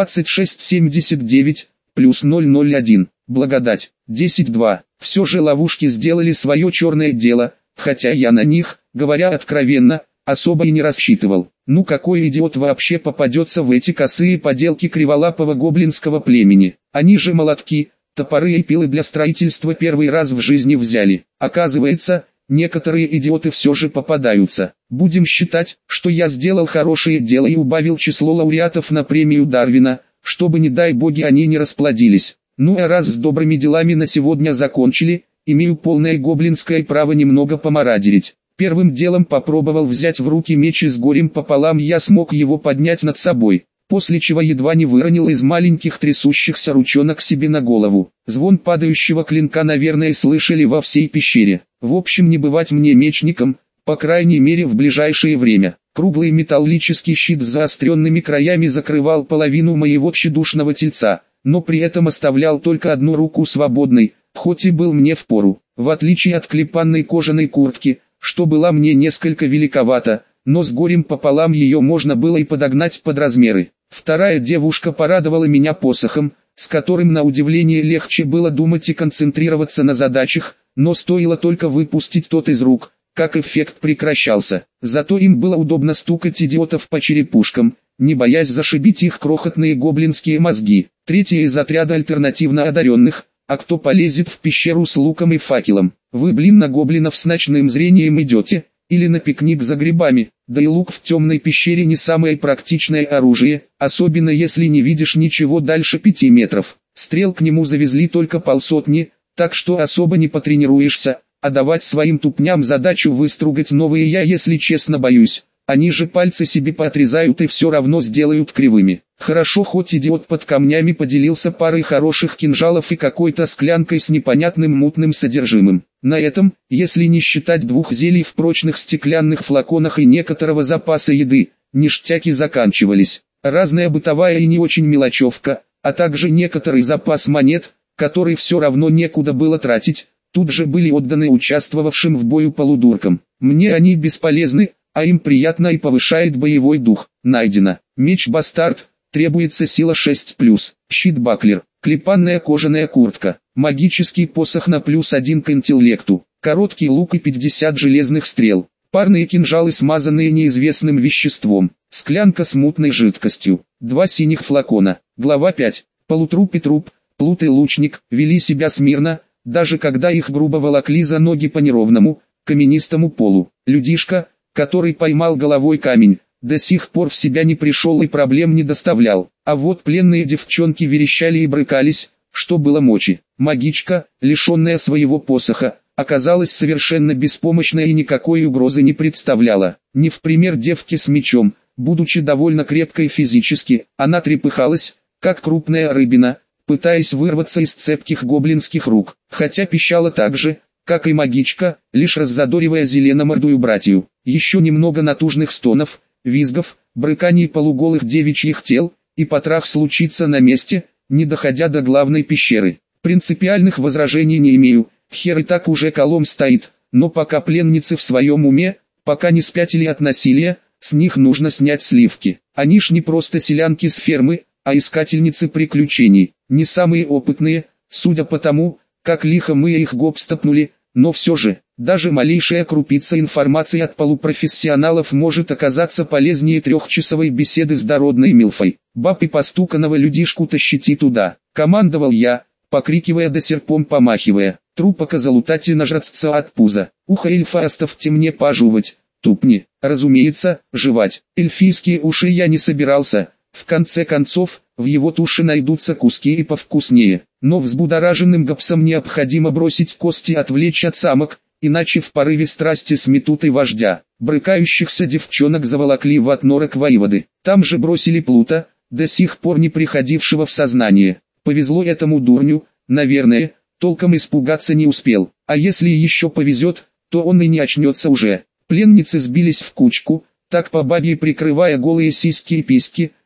2679 плюс 001. Благодать 10-2. Все же ловушки сделали свое черное дело, хотя я на них, говоря откровенно, особо и не рассчитывал. Ну какой идиот вообще попадется в эти косые поделки криволапого гоблинского племени? Они же молотки, топоры и пилы для строительства первый раз в жизни взяли. Оказывается, некоторые идиоты все же попадаются. Будем считать, что я сделал хорошее дело и убавил число лауреатов на премию Дарвина, чтобы не дай боги они не расплодились. Ну а раз с добрыми делами на сегодня закончили, имею полное гоблинское право немного помарадерить. Первым делом попробовал взять в руки меч и с горем пополам я смог его поднять над собой, после чего едва не выронил из маленьких трясущихся ручонок себе на голову. Звон падающего клинка, наверное, слышали во всей пещере. В общем, не бывать мне мечником, по крайней мере в ближайшее время. Круглый металлический щит с заостренными краями закрывал половину моего тщедушного тельца, но при этом оставлял только одну руку свободной, хоть и был мне впору. В отличие от клепанной кожаной куртки, что была мне несколько великовата, но с горем пополам ее можно было и подогнать под размеры. Вторая девушка порадовала меня посохом, с которым на удивление легче было думать и концентрироваться на задачах, но стоило только выпустить тот из рук, как эффект прекращался. Зато им было удобно стукать идиотов по черепушкам, не боясь зашибить их крохотные гоблинские мозги. Третья из отряда альтернативно одаренных, а кто полезет в пещеру с луком и факелом? Вы, блин, на гоблинов с ночным зрением идете, или на пикник за грибами? Да и лук в темной пещере не самое практичное оружие, особенно если не видишь ничего дальше 5 метров. Стрел к нему завезли только полсотни, так что особо не потренируешься, а давать своим тупням задачу выстругать новые я, если честно, боюсь. Они же пальцы себе поотрезают и все равно сделают кривыми. Хорошо, хоть идиот под камнями поделился парой хороших кинжалов и какой-то склянкой с непонятным мутным содержимым. На этом, если не считать 2 зелий в прочных стеклянных флаконах и некоторого запаса еды, ништяки заканчивались. Разная бытовая и не очень мелочевка, а также некоторый запас монет, который все равно некуда было тратить, тут же были отданы участвовавшим в бою полудуркам. Мне они бесполезны, а им приятно и повышает боевой дух. Найдено. Меч-бастард, требуется сила 6+, щит-баклер, клепанная кожаная куртка, магический посох на +1 к интеллекту, короткий лук и 50 железных стрел, парные кинжалы, смазанные неизвестным веществом, склянка с мутной жидкостью, 2 синих флакона. Глава 5. Полутруп и труп, плут и лучник вели себя смирно, даже когда их грубо волокли за ноги по неровному, каменистому полу. Людишка, который поймал головой камень, до сих пор в себя не пришел и проблем не доставлял. А вот пленные девчонки верещали и брыкались, что было мочи. Магичка, лишенная своего посоха, оказалась совершенно беспомощной и никакой угрозы не представляла. Не в пример девки с мечом, будучи довольно крепкой физически, она трепыхалась, как крупная рыбина, пытаясь вырваться из цепких гоблинских рук, хотя пищала так же, как и магичка, лишь раззадоривая зеленомордую братью. Еще немного натужных стонов, визгов, брыканий полуголых девичьих тел, и потрах случится на месте, не доходя до главной пещеры. Принципиальных возражений не имею, хер и так уже колом стоит, но пока пленницы в своем уме, пока не спятили от насилия, с них нужно снять сливки. Они ж не просто селянки с фермы, а искательницы приключений, не самые опытные, судя по тому, как лихо мы их гопстопнули, но все же, даже малейшая крупица информации от полупрофессионалов может оказаться полезнее 3-часовой беседы с дородной милфой. Баб и постуканного людишку тащите туда, командовал я, покрикивая да серпом помахивая. Трупака залутайте нажраться от пуза, ухо эльфа оставьте мне пожевать, тупни, разумеется, жевать. Эльфийские уши я не собирался, в конце концов, в его туше найдутся куски и повкуснее. Но взбудораженным гопсам необходимо бросить кости и отвлечь от самок, иначе в порыве страсти сметут и вождя. Брыкающихся девчонок заволокли в отнорок воеводы. Там же бросили плута, до сих пор не приходившего в сознание. Повезло этому дурню, наверное, толком испугаться не успел. А если еще повезет, то он и не очнется уже. Пленницы сбились в кучку, так по бабье прикрывая голые сиськи и письки,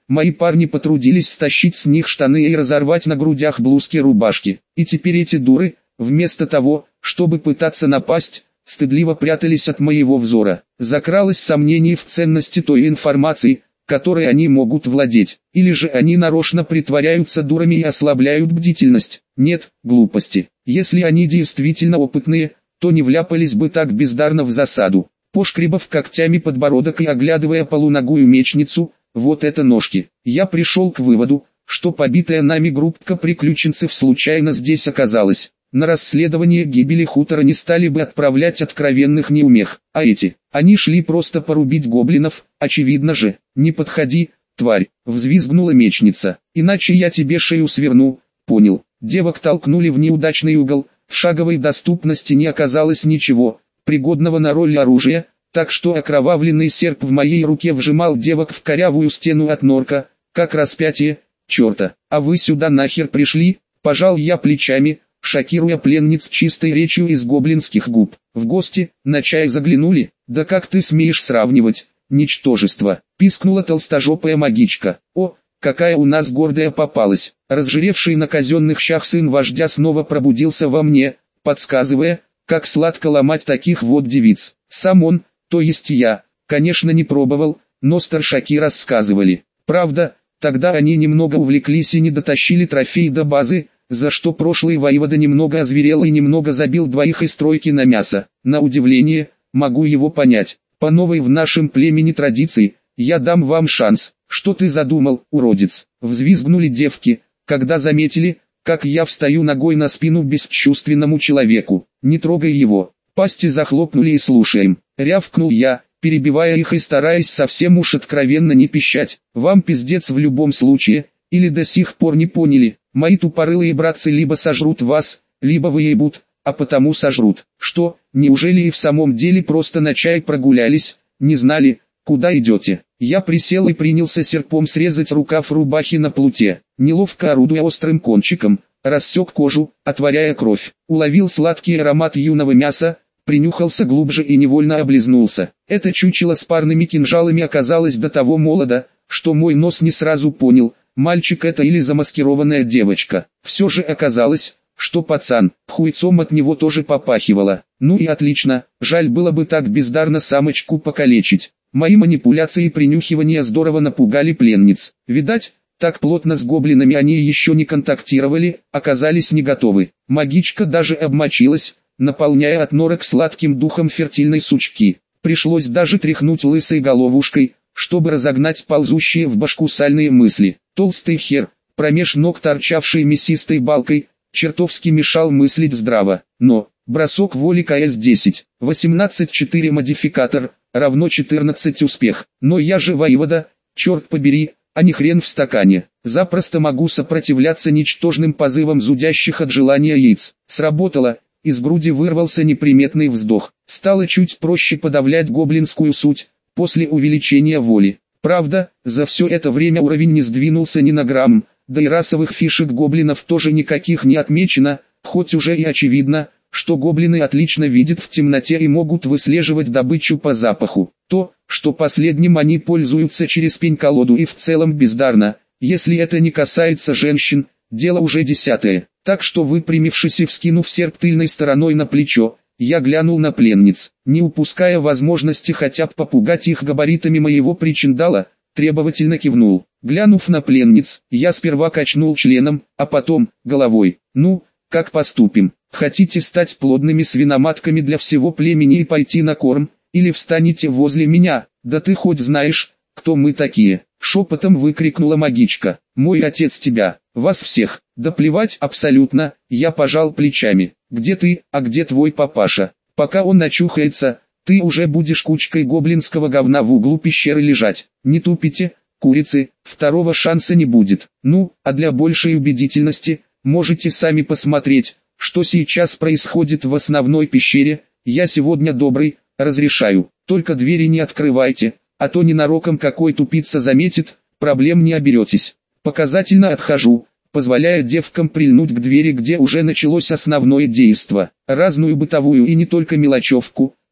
Мои парни потрудились стащить с них штаны и разорвать на грудях блузки рубашки. И теперь эти дуры, вместо того, чтобы пытаться напасть, стыдливо прятались от моего взора. Закралось сомнение в ценности той информации, которой они могут владеть. Или же они нарочно притворяются дурами и ослабляют бдительность. Нет, глупости. Если они действительно опытные, то не вляпались бы так бездарно в засаду. Пошкребав когтями подбородок и оглядывая полуногую мечницу, вот это ножки. Я пришел к выводу, что побитая нами группка приключенцев случайно здесь оказалась. На расследование гибели хутора не стали бы отправлять откровенных неумех, а эти, они шли просто порубить гоблинов, очевидно же. «Не подходи, тварь», — взвизгнула мечница, — «иначе я тебе шею сверну». Понял. Девок толкнули в неудачный угол, в шаговой доступности не оказалось ничего, пригодного на роль оружия, так что окровавленный серп в моей руке вжимал девок в корявую стену от норка, как распятие. «Черта, а вы сюда нахер пришли?» — пожал я плечами, шокируя пленниц чистой речью из гоблинских губ. «В гости, на чай заглянули? Да как ты смеешь сравнивать, ничтожество!» — пискнула толстожопая магичка. «О, какая у нас гордая попалась!» Разжиревший на казенных щах сын вождя снова пробудился во мне, подсказывая, как сладко ломать таких вот девиц. Сам он, то есть я, конечно не пробовал, но старшаки рассказывали. Правда, тогда они немного увлеклись и не дотащили трофей до базы, за что прошлый воевода немного озверел и немного забил двоих из тройки на мясо. На удивление, могу его понять. По новой в нашем племени традиции, я дам вам шанс. «Что ты задумал, уродец?» — взвизгнули девки, когда заметили, как я встаю ногой на спину бесчувственному человеку. «Не трогай его». Пасти захлопнули и слушаем. Рявкнул я, перебивая их и стараясь совсем уж откровенно не пищать. «Вам пиздец в любом случае, или до сих пор не поняли. Мои тупорылые братцы либо сожрут вас, либо выебут, а потому сожрут». «Что, неужели и в самом деле просто на чай прогулялись, не знали, куда идете?» Я присел и принялся серпом срезать рукав рубахи на плуте, неловко орудуя острым кончиком, рассек кожу, отваряя кровь. Уловил сладкий аромат юного мяса, принюхался глубже и невольно облизнулся. Это чучело с парными кинжалами оказалось до того молодо, что мой нос не сразу понял, мальчик это или замаскированная девочка. Все же оказалось, что пацан, хуйцом от него тоже попахивало. Ну и отлично, жаль было бы так бездарно самочку покалечить. Мои манипуляции и принюхивания здорово напугали пленниц. Видать, так плотно с гоблинами они еще не контактировали, оказались не готовы. Магичка даже обмочилась, наполняя от норок сладким духом фертильной сучки. Пришлось даже тряхнуть лысой головушкой, чтобы разогнать ползущие в башку сальные мысли. Толстый хер, промеж ног торчавший мясистой балкой, чертовски мешал мыслить здраво. Но, бросок воли КС-10, 18-4 модификатор, равно 14 успех. Но я же воевода, черт побери, а не хрен в стакане. Запросто могу сопротивляться ничтожным позывам зудящих от желания яиц. Сработало, из груди вырвался неприметный вздох. Стало чуть проще подавлять гоблинскую суть, после увеличения воли. Правда, за все это время уровень не сдвинулся ни на грамм, да и расовых фишек гоблинов тоже никаких не отмечено, хоть уже и очевидно, что гоблины отлично видят в темноте и могут выслеживать добычу по запаху. То, что последним они пользуются через пень-колоду и в целом бездарно, если это не касается женщин, дело уже десятое. Так что выпрямившись и вскинув серп тыльной стороной на плечо, я глянул на пленниц, не упуская возможности хотя бы попугать их габаритами моего причиндала, требовательно кивнул. Глянув на пленниц, я сперва качнул членом, а потом головой. «Ну, как поступим? Хотите стать плодными свиноматками для всего племени и пойти на корм, или встанете возле меня? Да ты хоть знаешь, кто мы такие?» Шепотом выкрикнула магичка. «Мой отец тебя, вас всех». «Да плевать абсолютно», я пожал плечами. «Где ты, а где твой папаша? Пока он начухается, ты уже будешь кучкой гоблинского говна в углу пещеры лежать. Не тупите, курицы, второго шанса не будет. Ну, а для большей убедительности, можете сами посмотреть, что сейчас происходит в основной пещере. Я сегодня добрый, разрешаю, только двери не открывайте, а то ненароком какой тупица заметит, проблем не оберетесь». Показательно отхожу, позволяя девкам прильнуть к двери, где уже началось основное действо. Разную бытовую и не только мелочевку,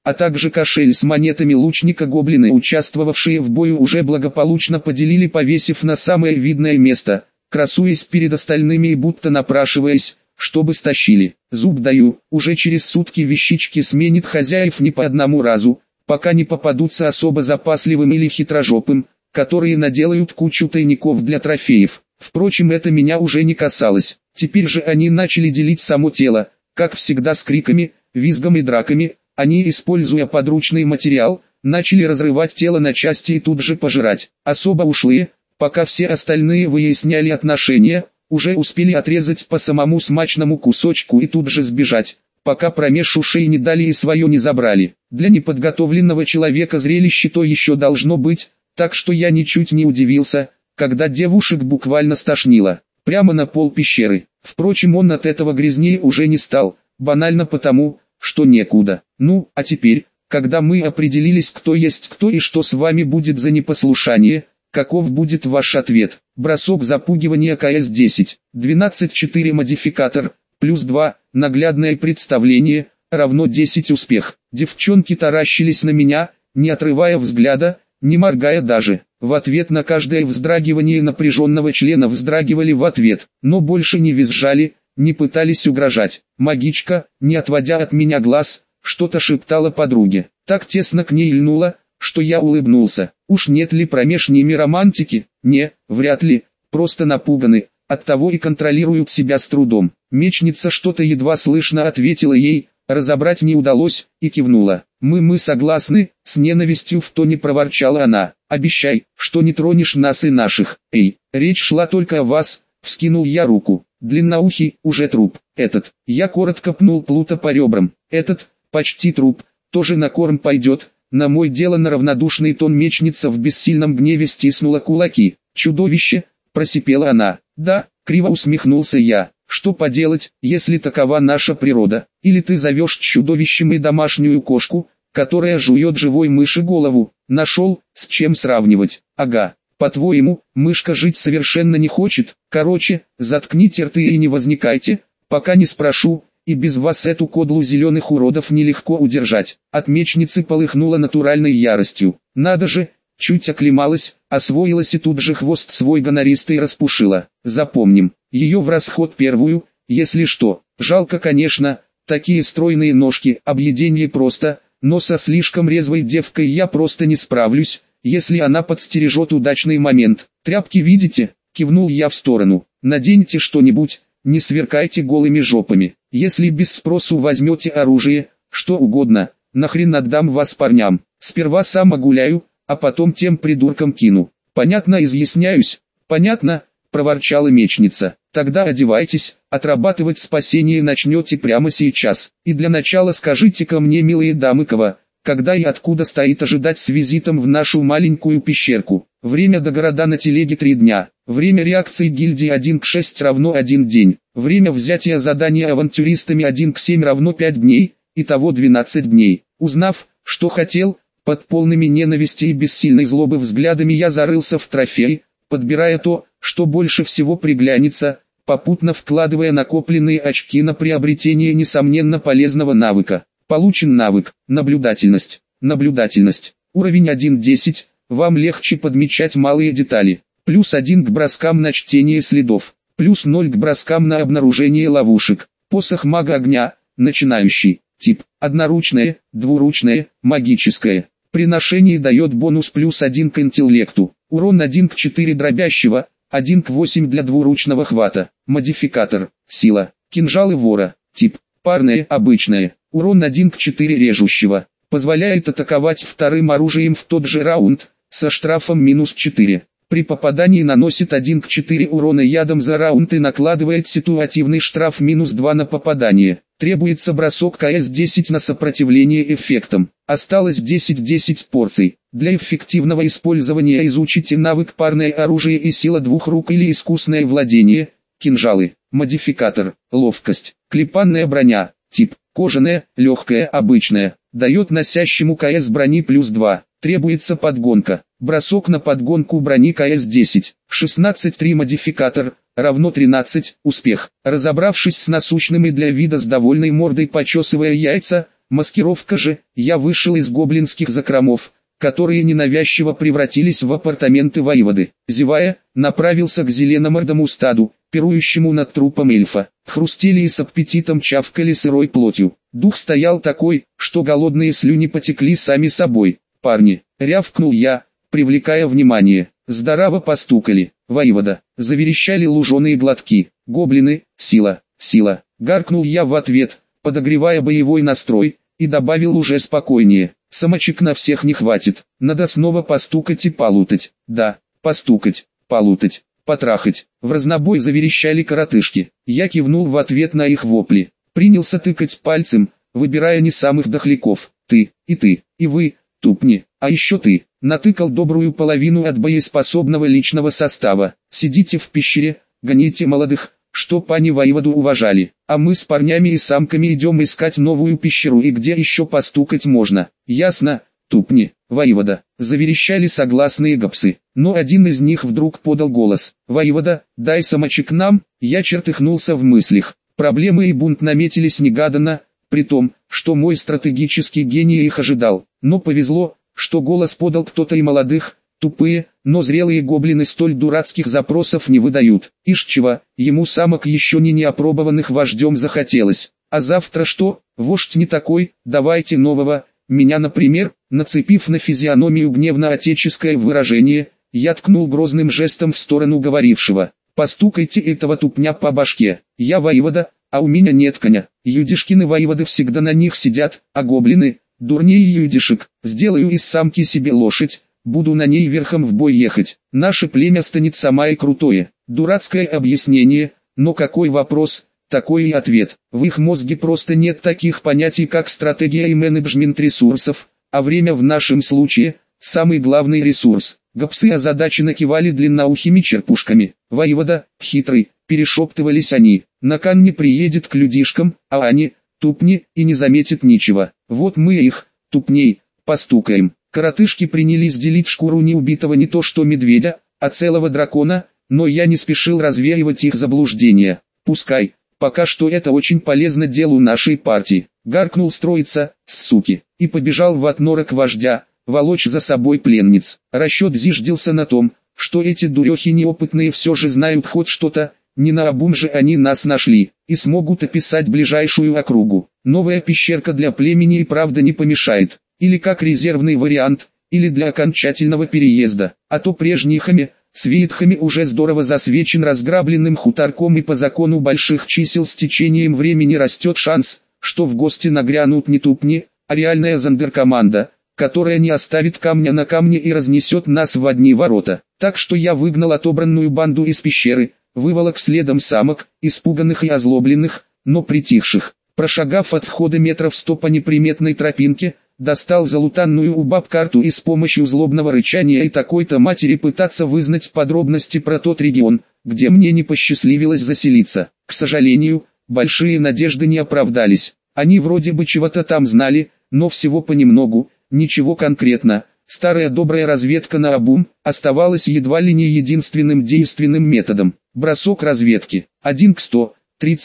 а также кошель с монетами лучника. Гоблины, участвовавшие в бою, уже благополучно поделили, повесив на самое видное место, красуясь перед остальными и будто напрашиваясь, чтобы стащили. Зуб даю, уже через сутки вещички сменит хозяев не по одному разу, пока не попадутся особо запасливым или хитрожопым, которые наделают кучу тайников для трофеев. Впрочем, это меня уже не касалось. Теперь же они начали делить само тело, как всегда с криками, визгом и драками. Они, используя подручный материал, начали разрывать тело на части и тут же пожирать. Особо ушлые, пока все остальные выясняли отношения, уже успели отрезать по самому смачному кусочку и тут же сбежать, пока промеж ушей не дали и свое не забрали. Для неподготовленного человека зрелище то еще должно быть, так что я ничуть не удивился, когда девушек буквально стошнило. Прямо на пол пещеры. Впрочем, он от этого грязнее уже не стал, банально потому, что некуда. Ну, а теперь, когда мы определились, кто есть кто и что с вами будет за непослушание, каков будет ваш ответ? Бросок запугивания КС-10, 12-4 модификатор, плюс 2, наглядное представление, равно 10 успех. Девчонки таращились на меня, не отрывая взгляда, не моргая даже. В ответ на каждое вздрагивание напряженного члена вздрагивали в ответ, но больше не визжали, не пытались угрожать. Магичка, не отводя от меня глаз, что-то шептала подруге. Так тесно к ней льнула, что я улыбнулся. Уж нет ли промеж ними романтики? Не, вряд ли, просто напуганы, оттого и контролируют себя с трудом. Мечница что-то едва слышно ответила ей, разобрать не удалось, и кивнула. Мы согласны, с ненавистью в тоне проворчала она. Обещай, что не тронешь нас и наших. Эй, речь шла только о вас, вскинул я руку. Длинноухий, уже труп. Этот, я коротко пнул Плута по ребрам. Этот, почти труп, тоже на корм пойдет. На мой деланно равнодушный тон мечница в бессильном гневе стиснула кулаки. Чудовище, просипела она. Да, криво усмехнулся я. Что поделать, если такова наша природа? Или ты зовешь чудовищем и домашнюю кошку, которая жует живой мыши голову? Нашел, с чем сравнивать. Ага, по-твоему, мышка жить совершенно не хочет? Короче, заткните рты и не возникайте, пока не спрошу, и без вас эту кодлу зеленых уродов нелегко удержать. От мечницы полыхнула натуральной яростью. Надо же, чуть оклемалась, освоилась и тут же хвост свой гонористый распушила. Запомним, ее в расход первую, если что. Жалко, конечно, такие стройные ножки, объеденье просто, но со слишком резвой девкой я просто не справлюсь, если она подстережет удачный момент. Тряпки видите? Кивнул я в сторону. Наденьте что-нибудь, не сверкайте голыми жопами. Если без спросу возьмете оружие, что угодно, нахрен отдам вас парням. Сперва сам огуляю, а потом тем придуркам кину. Понятно, изъясняюсь? Понятно, проворчала мечница. Тогда одевайтесь, отрабатывать спасение начнете прямо сейчас. И для начала скажите-ка мне, милые дамы, когда и откуда стоит ожидать с визитом в нашу маленькую пещерку. Время до города на телеге 3 дня. Время реакции гильдии 1 к 6 равно 1 день. Время взятия задания авантюристами 1 к 7 равно 5 дней, итого 12 дней. Узнав, что хотел, под полными ненависти и бессильной злобы взглядами я зарылся в трофей, подбирая то, что больше всего приглянется, попутно вкладывая накопленные очки на приобретение несомненно полезного навыка. Получен навык «Наблюдательность». Наблюдательность. Уровень 1.10. Вам легче подмечать малые детали. Плюс 1 к броскам на чтение следов. Плюс 0 к броскам на обнаружение ловушек. Посох мага огня. Начинающий. Тип. Одноручное, двуручное, магическое. При ношении дает бонус плюс 1 к интеллекту. Урон 1 к 4 дробящего, 1 к 8 для двуручного хвата. Модификатор. Сила. Кинжалы вора. Тип. Парное, обычное. Урон 1 к 4 режущего. Позволяет атаковать вторым оружием в тот же раунд, со штрафом минус 4. При попадании наносит 1 к 4 урона ядом за раунд и накладывает ситуативный штраф минус 2 на попадание. Требуется бросок КС-10 на сопротивление эффектам. Осталось 10 порций. Для эффективного использования изучите навык парное оружие и сила двух рук или искусное владение. Кинжалы. Модификатор. Ловкость. Клепанная броня. Тип. Кожаная, легкая, обычная. Дает носящему КС брони плюс 2. Требуется подгонка. Бросок на подгонку брони КС-10. 16-3 модификатор, равно 13, успех. Разобравшись с насущными для вида с довольной мордой почесывая яйца, Маскировка же, я вышел из гоблинских закромов, которые ненавязчиво превратились в апартаменты воеводы. Зевая, направился к зеленомордому стаду, пирующему над трупом эльфа. Хрустели и с аппетитом чавкали сырой плотью. Дух стоял такой, что голодные слюни потекли сами собой. «Парни!» — рявкнул я, привлекая внимание. Здорово постукали. «Воевода!» — заверещали луженые глотки. «Гоблины! Сила! Сила!» — гаркнул я в ответ, подогревая боевой настрой, и добавил уже спокойнее. «Самочек на всех не хватит, надо снова постукать и полутать». «Да, постукать, полутать, потрахать». В разнобой заверещали коротышки. Я кивнул в ответ на их вопли. Принялся тыкать пальцем, выбирая не самых дохляков. «Ты, и вы, тупни, а еще ты». Натыкал добрую половину от боеспособного личного состава. «Сидите в пещере, гоните молодых, чтоб они воеводу уважали, а мы с парнями и самками идем искать новую пещеру и где еще постукать можно». «Ясно, тупни, воевода», — заверещали согласные гопсы. Но один из них вдруг подал голос. «Воевода, дай самочек нам». Я чертыхнулся в мыслях. Проблемы и бунт наметились негаданно, при том, что мой стратегический гений их ожидал. Но повезло, что голос подал кто-то и молодых. Тупые, но зрелые гоблины столь дурацких запросов не выдают. Ишь чего, ему самок еще не неопробованных вождем захотелось. А завтра что? Вождь не такой, давайте нового. Меня, например, нацепив на физиономию гневно-отеческое выражение, я ткнул грозным жестом в сторону говорившего. «Постукайте этого тупня по башке. Я воевода, а у меня нет коня. Юдишкины воеводы всегда на них сидят, а гоблины, дурнее юдишек. Сделаю из самки себе лошадь, буду на ней верхом в бой ехать. Наше племя станет самое крутое». Дурацкое объяснение, но какой вопрос, такой и ответ. В их мозге просто нет таких понятий, как стратегия и менеджмент ресурсов, а время в нашем случае – самый главный ресурс. Гопсы озадаченно кивали длинноухими черпушками. «Воевода, хитрый», – перешептывались они, – «на Кан не приедет к людишкам, а они, тупни, и не заметят ничего. Вот мы их, тупней, постукаем». Коротышки принялись делить шкуру неубитого не то что медведя, а целого дракона, но я не спешил развеивать их заблуждения. «Пускай, пока что это очень полезно делу нашей партии», — гаркнул строица, суки, и побежал в отнорок вождя, волочь за собой пленниц. Расчет зиждился на том, что эти дурехи неопытные все же знают хоть что-то, не наобум же они нас нашли, и смогут описать ближайшую округу. Новая пещерка для племени и правда не помешает, или как резервный вариант, или для окончательного переезда, а то прежний хами, с веетхами уже здорово засвечен разграбленным хуторком, и по закону больших чисел с течением времени растет шанс, что в гости нагрянут не тупни, а реальная зондеркоманда, которая не оставит камня на камне и разнесет нас в одни ворота. Так что я выгнал отобранную банду из пещеры, выволок следом самок, испуганных и озлобленных, но притихших. Прошагав от входа метров 100 по неприметной тропинке, достал залутанную у баб карту и с помощью злобного рычания и такой-то матери пытаться вызнать подробности про тот регион, где мне не посчастливилось заселиться. К сожалению, большие надежды не оправдались. Они вроде бы чего-то там знали, но всего понемногу, ничего конкретно. Старая добрая разведка наобум оставалась едва ли не единственным действенным методом. Бросок разведки. 1 к 100,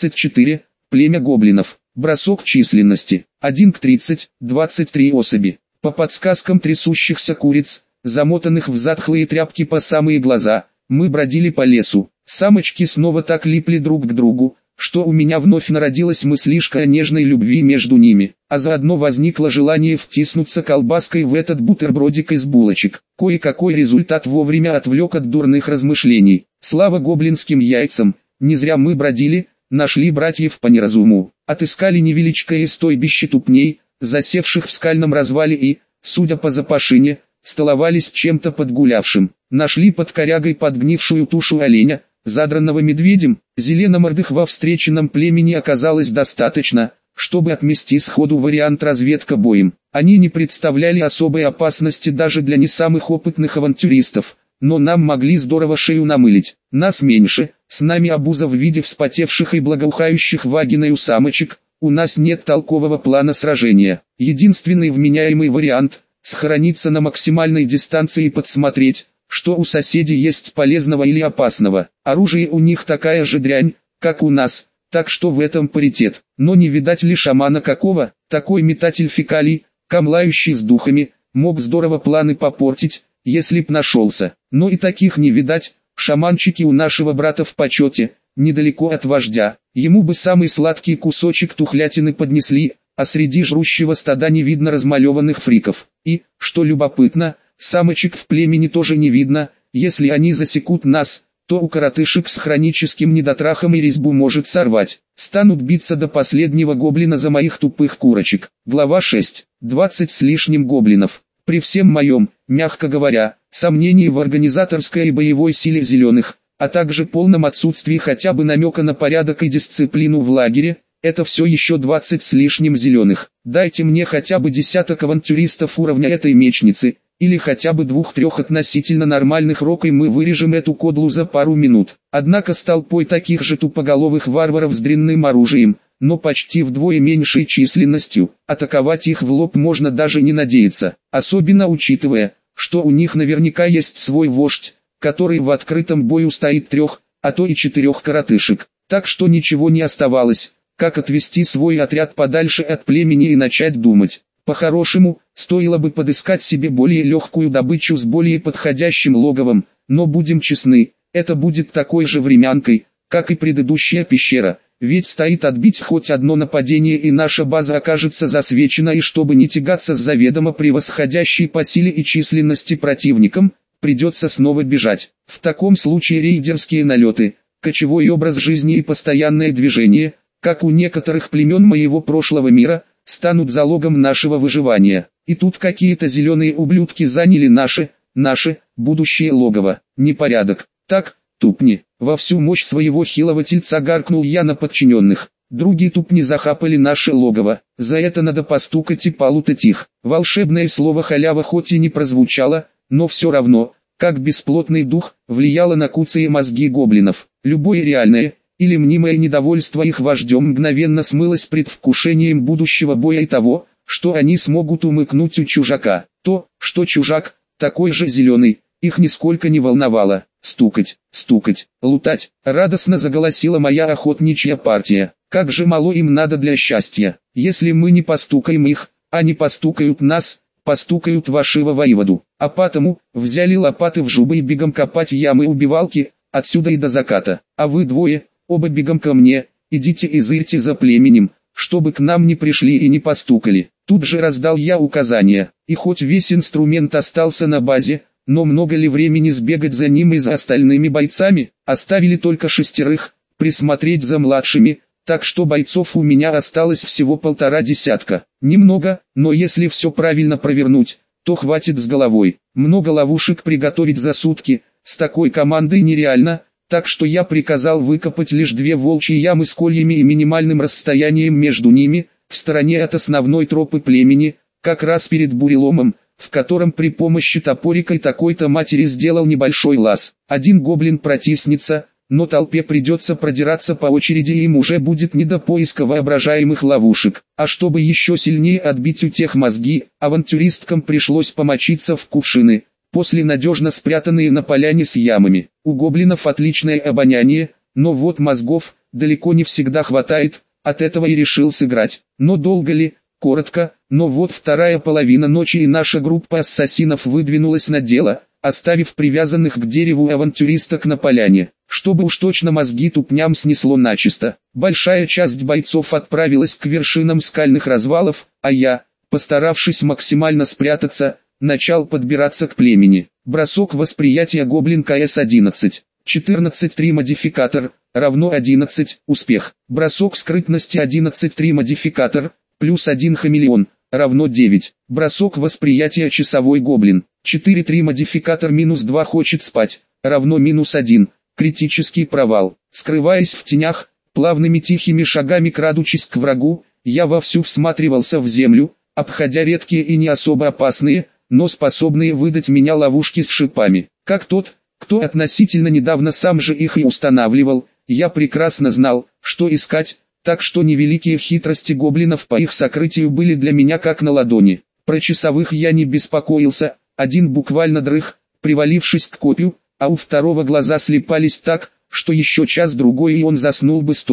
34, племя гоблинов. Бросок численности. 1 к 30, 23 особи. По подсказкам трясущихся куриц, замотанных в затхлые тряпки по самые глаза, мы бродили по лесу. Самочки снова так липли друг к другу, что у меня вновь народилась мыслишка о нежной любви между ними, а заодно возникло желание втиснуться колбаской в этот бутербродик из булочек. Кое-какой результат вовремя отвлек от дурных размышлений. Слава гоблинским яйцам, не зря мы бродили, нашли братьев по неразуму, отыскали невеличкое стойбище тупней, засевших в скальном развале и, судя по запашине, столовались чем-то подгулявшим. Нашли под корягой подгнившую тушу оленя, задранного медведем. Зеленомордых во встреченном племени оказалось достаточно, чтобы отмести сходу вариант разведка боем. Они не представляли особой опасности даже для не самых опытных авантюристов, но нам могли здорово шею намылить. Нас меньше, с нами обуза в виде вспотевших и благоухающих вагиною самочек, у нас нет толкового плана сражения. Единственный вменяемый вариант – схорониться на максимальной дистанции и подсмотреть, что у соседей есть полезного или опасного. Оружие у них такая же дрянь, как у нас, так что в этом паритет. Но не видать ли шамана какого, такой метатель фекалий, камлающий с духами, мог здорово планы попортить, если б нашелся. Но и таких не видать, шаманчики у нашего брата в почете, недалеко от вождя. Ему бы самый сладкий кусочек тухлятины поднесли, а среди жрущего стада не видно размалеванных фриков. И, что любопытно, самочек в племени тоже не видно. Если они засекут нас, то у коротышек с хроническим недотрахом и резьбу может сорвать. Станут биться до последнего гоблина за моих тупых курочек. Глава 6. 20 с лишним гоблинов. При всем моем, мягко говоря, сомнении в организаторской и боевой силе зеленых, а также полном отсутствии хотя бы намека на порядок и дисциплину в лагере, это все еще 20 с лишним зеленых. Дайте мне хотя бы десяток авантюристов уровня этой мечницы, или хотя бы 2-3 относительно нормальных рок, и мы вырежем эту кодлу за пару минут. Однако с толпой таких же тупоголовых варваров с дрянным оружием, но почти вдвое меньшей численностью, атаковать их в лоб можно даже не надеяться, особенно учитывая, что у них наверняка есть свой вождь, который в открытом бою стоит 3, а то и 4 коротышек. Так что ничего не оставалось, как отвести свой отряд подальше от племени и начать думать. По-хорошему, стоило бы подыскать себе более легкую добычу с более подходящим логовом, но будем честны, это будет такой же времянкой, как и предыдущая пещера, ведь стоит отбить хоть одно нападение и наша база окажется засвечена, и чтобы не тягаться с заведомо превосходящей по силе и численности противником, придется снова бежать. В таком случае рейдерские налеты, кочевой образ жизни и постоянное движение, как у некоторых племен моего прошлого мира, станут залогом нашего выживания. И тут какие-то зеленые ублюдки заняли наше будущее логово. Непорядок. Так, тупни. Во всю мощь своего хилого тельца гаркнул я на подчиненных. Другие тупни захапали наше логово. За это надо постукать и полутать их. Волшебное слово халява хоть и не прозвучало, но все равно, как бесплотный дух, влияло на куцые мозги гоблинов. Любое реальное или мнимое недовольство их вождем мгновенно смылось предвкушением будущего боя и того, что они смогут умыкнуть у чужака. То, что чужак, такой же зеленый, их нисколько не волновало. Стукать, лутать, радостно заголосила моя охотничья партия. Как же мало им надо для счастья. Если мы не постукаем их, они постукают нас, постукают вашего воеводу. А потому, взяли лопаты в жубы и бегом копать ямы убивалки, отсюда и до заката. А вы двое, оба бегом ко мне, идите и зырьте за племенем, чтобы к нам не пришли и не постукали. Тут же раздал я указания, и хоть весь инструмент остался на базе, но много ли времени сбегать за ним и за остальными бойцами? Оставили только 6, присмотреть за младшими, так что бойцов у меня осталось всего 1,5 десятка. Немного, но если все правильно провернуть, то хватит с головой. Много ловушек приготовить за сутки, с такой командой нереально, так что я приказал выкопать лишь 2 волчьи ямы с кольями и минимальным расстоянием между ними, в стороне от основной тропы племени, как раз перед буреломом, в котором при помощи топорика и такой-то матери сделал небольшой лаз. Один гоблин протиснется, но толпе придется продираться по очереди, и им уже будет не до поиска воображаемых ловушек. А чтобы еще сильнее отбить у тех мозги, авантюристкам пришлось помочиться в кувшины, после надежно спрятанные на поляне с ямами. У гоблинов отличное обоняние, но вот мозгов далеко не всегда хватает, от этого и решил сыграть. Но долго ли? Коротко, но вот вторая половина ночи, и наша группа ассасинов выдвинулась на дело, оставив привязанных к дереву авантюристок на поляне, чтобы уж точно мозги тупням снесло начисто. Большая часть бойцов отправилась к вершинам скальных развалов, а я, постаравшись максимально спрятаться, начал подбираться к племени. Бросок восприятия гоблин КС-11. 14-3 модификатор, равно 11, успех. Бросок скрытности 11-3 модификатор, плюс 1 хамелеон, равно 9. Бросок восприятия часовой гоблин. 4-3 модификатор минус 2 хочет спать, равно минус 1. Критический провал. Скрываясь в тенях, плавными тихими шагами крадучись к врагу, я вовсю всматривался в землю, обходя редкие и не особо опасные, но способные выдать меня ловушки с шипами. Как тот, кто относительно недавно сам же их и устанавливал, я прекрасно знал, что искать, так что невеликие хитрости гоблинов по их сокрытию были для меня как на ладони. Про часовых я не беспокоился, один буквально дрых, привалившись к копью, а у второго глаза слепались так, что еще час-другой и он заснул бы стоя.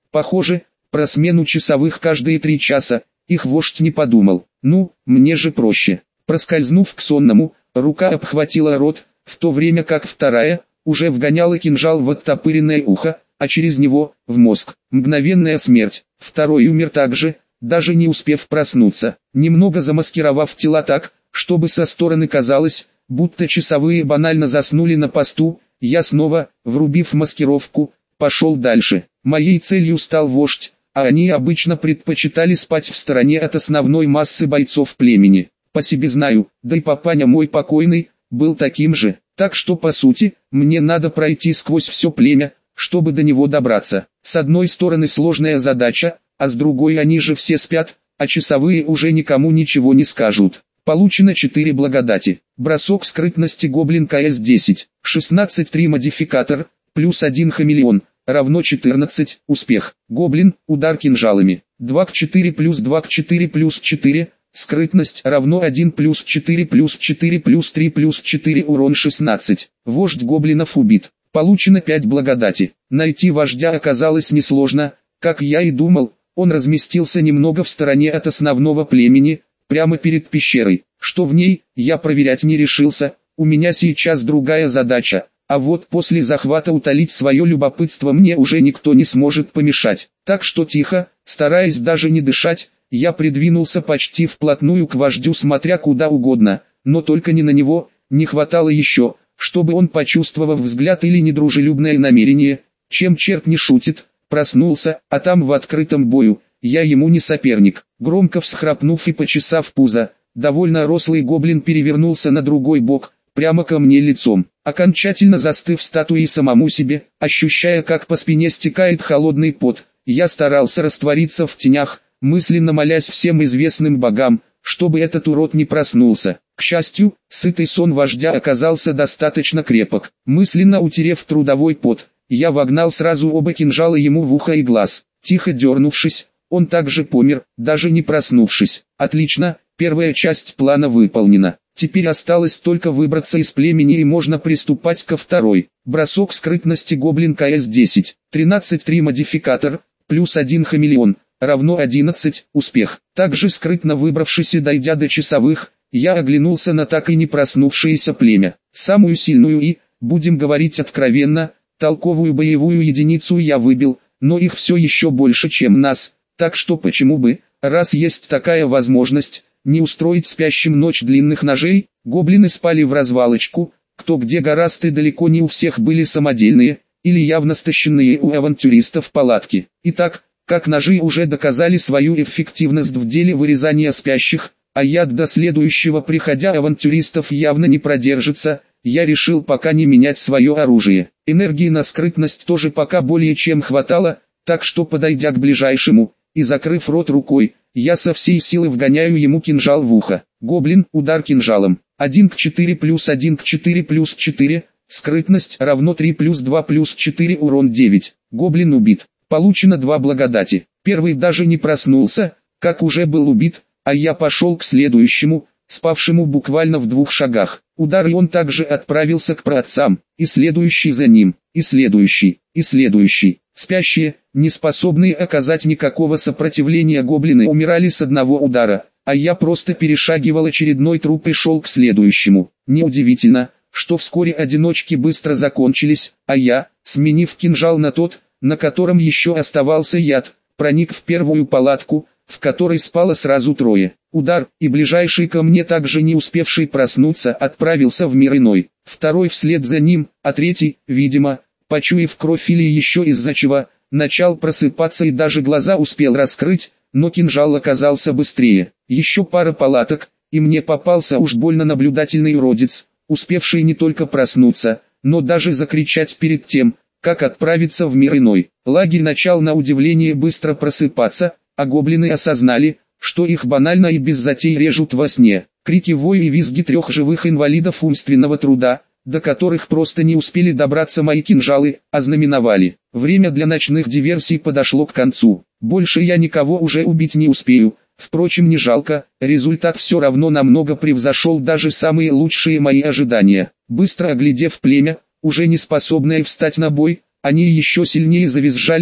Похоже, про смену часовых каждые 3 часа, их вождь не подумал. Ну, мне же проще. Проскользнув к сонному, рука обхватила рот, в то время как вторая уже вгоняла кинжал в оттопыренное ухо, а через него в мозг. Мгновенная смерть. Второй умер также, даже не успев проснуться. Немного замаскировав тела так, чтобы со стороны казалось, будто часовые банально заснули на посту, я снова, врубив маскировку, пошел дальше. Моей целью стал вождь, а они обычно предпочитали спать в стороне от основной массы бойцов племени. По себе знаю, да и папаня мой покойный, был таким же. Так что по сути, мне надо пройти сквозь все племя, чтобы до него добраться. С одной стороны сложная задача, а с другой они же все спят, а часовые уже никому ничего не скажут. Получено 4 благодати. Бросок скрытности гоблин КС-10. 16-3 модификатор, плюс 1 хамелеон, равно 14. Успех. Гоблин, удар кинжалами. 2 к 4 плюс 2 к 4 плюс 4. Скрытность равно 1 плюс 4 плюс 4 плюс 3 плюс 4 урон 16. Вождь гоблинов убит. Получено 5 благодати. Найти вождя оказалось несложно, как я и думал, он разместился немного в стороне от основного племени, прямо перед пещерой. Что в ней, я проверять не решился, у меня сейчас другая задача, а вот после захвата утолить свое любопытство мне уже никто не сможет помешать. Так что тихо, стараясь даже не дышать, я придвинулся почти вплотную к вождю, смотря куда угодно, но только не на него, не хватало еще, чтобы он, почувствовав взгляд или недружелюбное намерение, чем черт не шутит, проснулся, а там в открытом бою, я ему не соперник. Громко всхрапнув и почесав пузо, довольно рослый гоблин перевернулся на другой бок, прямо ко мне лицом, окончательно застыв статуей самому себе, ощущая, как по спине стекает холодный пот. Я старался раствориться в тенях, мысленно молясь всем известным богам, чтобы этот урод не проснулся. К счастью, сытый сон вождя оказался достаточно крепок. Мысленно утерев трудовой пот, я вогнал сразу оба кинжала ему в ухо и глаз. Тихо дернувшись, он также помер, даже не проснувшись. Отлично, первая часть плана выполнена. Теперь осталось только выбраться из племени и можно приступать ко второй. Бросок скрытности гоблин КС-10. 13-3 модификатор, плюс 1 хамелеон, равно 11. Успех. Также скрытно выбравшись и дойдя до часовых, я оглянулся на так и не проснувшееся племя. Самую сильную и, будем говорить откровенно, толковую боевую единицу я выбил, но их все еще больше, чем нас, так что почему бы, раз есть такая возможность, не устроить спящим ночь длинных ножей. Гоблины спали в развалочку, кто где гораст, и далеко не у всех были самодельные, или явно стащенные у авантюристов палатки. Итак, как ножи уже доказали свою эффективность в деле вырезания спящих, а яд до следующего приходя авантюристов явно не продержится, я решил пока не менять свое оружие. Энергии на скрытность тоже пока более чем хватало, так что подойдя к ближайшему и закрыв рот рукой, я со всей силы вгоняю ему кинжал в ухо. Гоблин, удар кинжалом. 1 к 4 плюс 1 к 4 плюс 4, скрытность равно 3 плюс 2 плюс 4 урон 9. Гоблин убит. Получено 2 благодати. Первый даже не проснулся, как уже был убит, а я пошел к следующему, спавшему буквально в 2 шагах. Удар, и он также отправился к праотцам, и следующий за ним, и следующий, и следующий. Спящие, не способные оказать никакого сопротивления гоблины, умирали с одного удара, а я просто перешагивал очередной труп и шел к следующему. Неудивительно, что вскоре одиночки быстро закончились, а я, сменив кинжал на тот, на котором еще оставался яд, проник в первую палатку, в которой спало сразу 3. Удар, и ближайший ко мне, также не успевший проснуться, отправился в мир иной. Второй вслед за ним, а третий, видимо, почуяв кровь или еще из-за чего, начал просыпаться и даже глаза успел раскрыть, но кинжал оказался быстрее. Еще пара палаток, и мне попался уж больно наблюдательный уродец, успевший не только проснуться, но даже закричать перед тем, как отправиться в мир иной. Лагерь начал на удивление быстро просыпаться, а гоблины осознали, что их банально и без затей режут во сне. Крики, вой и визги 3 живых инвалидов умственного труда, до которых просто не успели добраться мои кинжалы, ознаменовали. Время для ночных диверсий подошло к концу. Больше я никого уже убить не успею. Впрочем, не жалко, результат все равно намного превзошел даже самые лучшие мои ожидания. Быстро оглядев племя, уже не способное встать на бой, они еще сильнее завизжали и,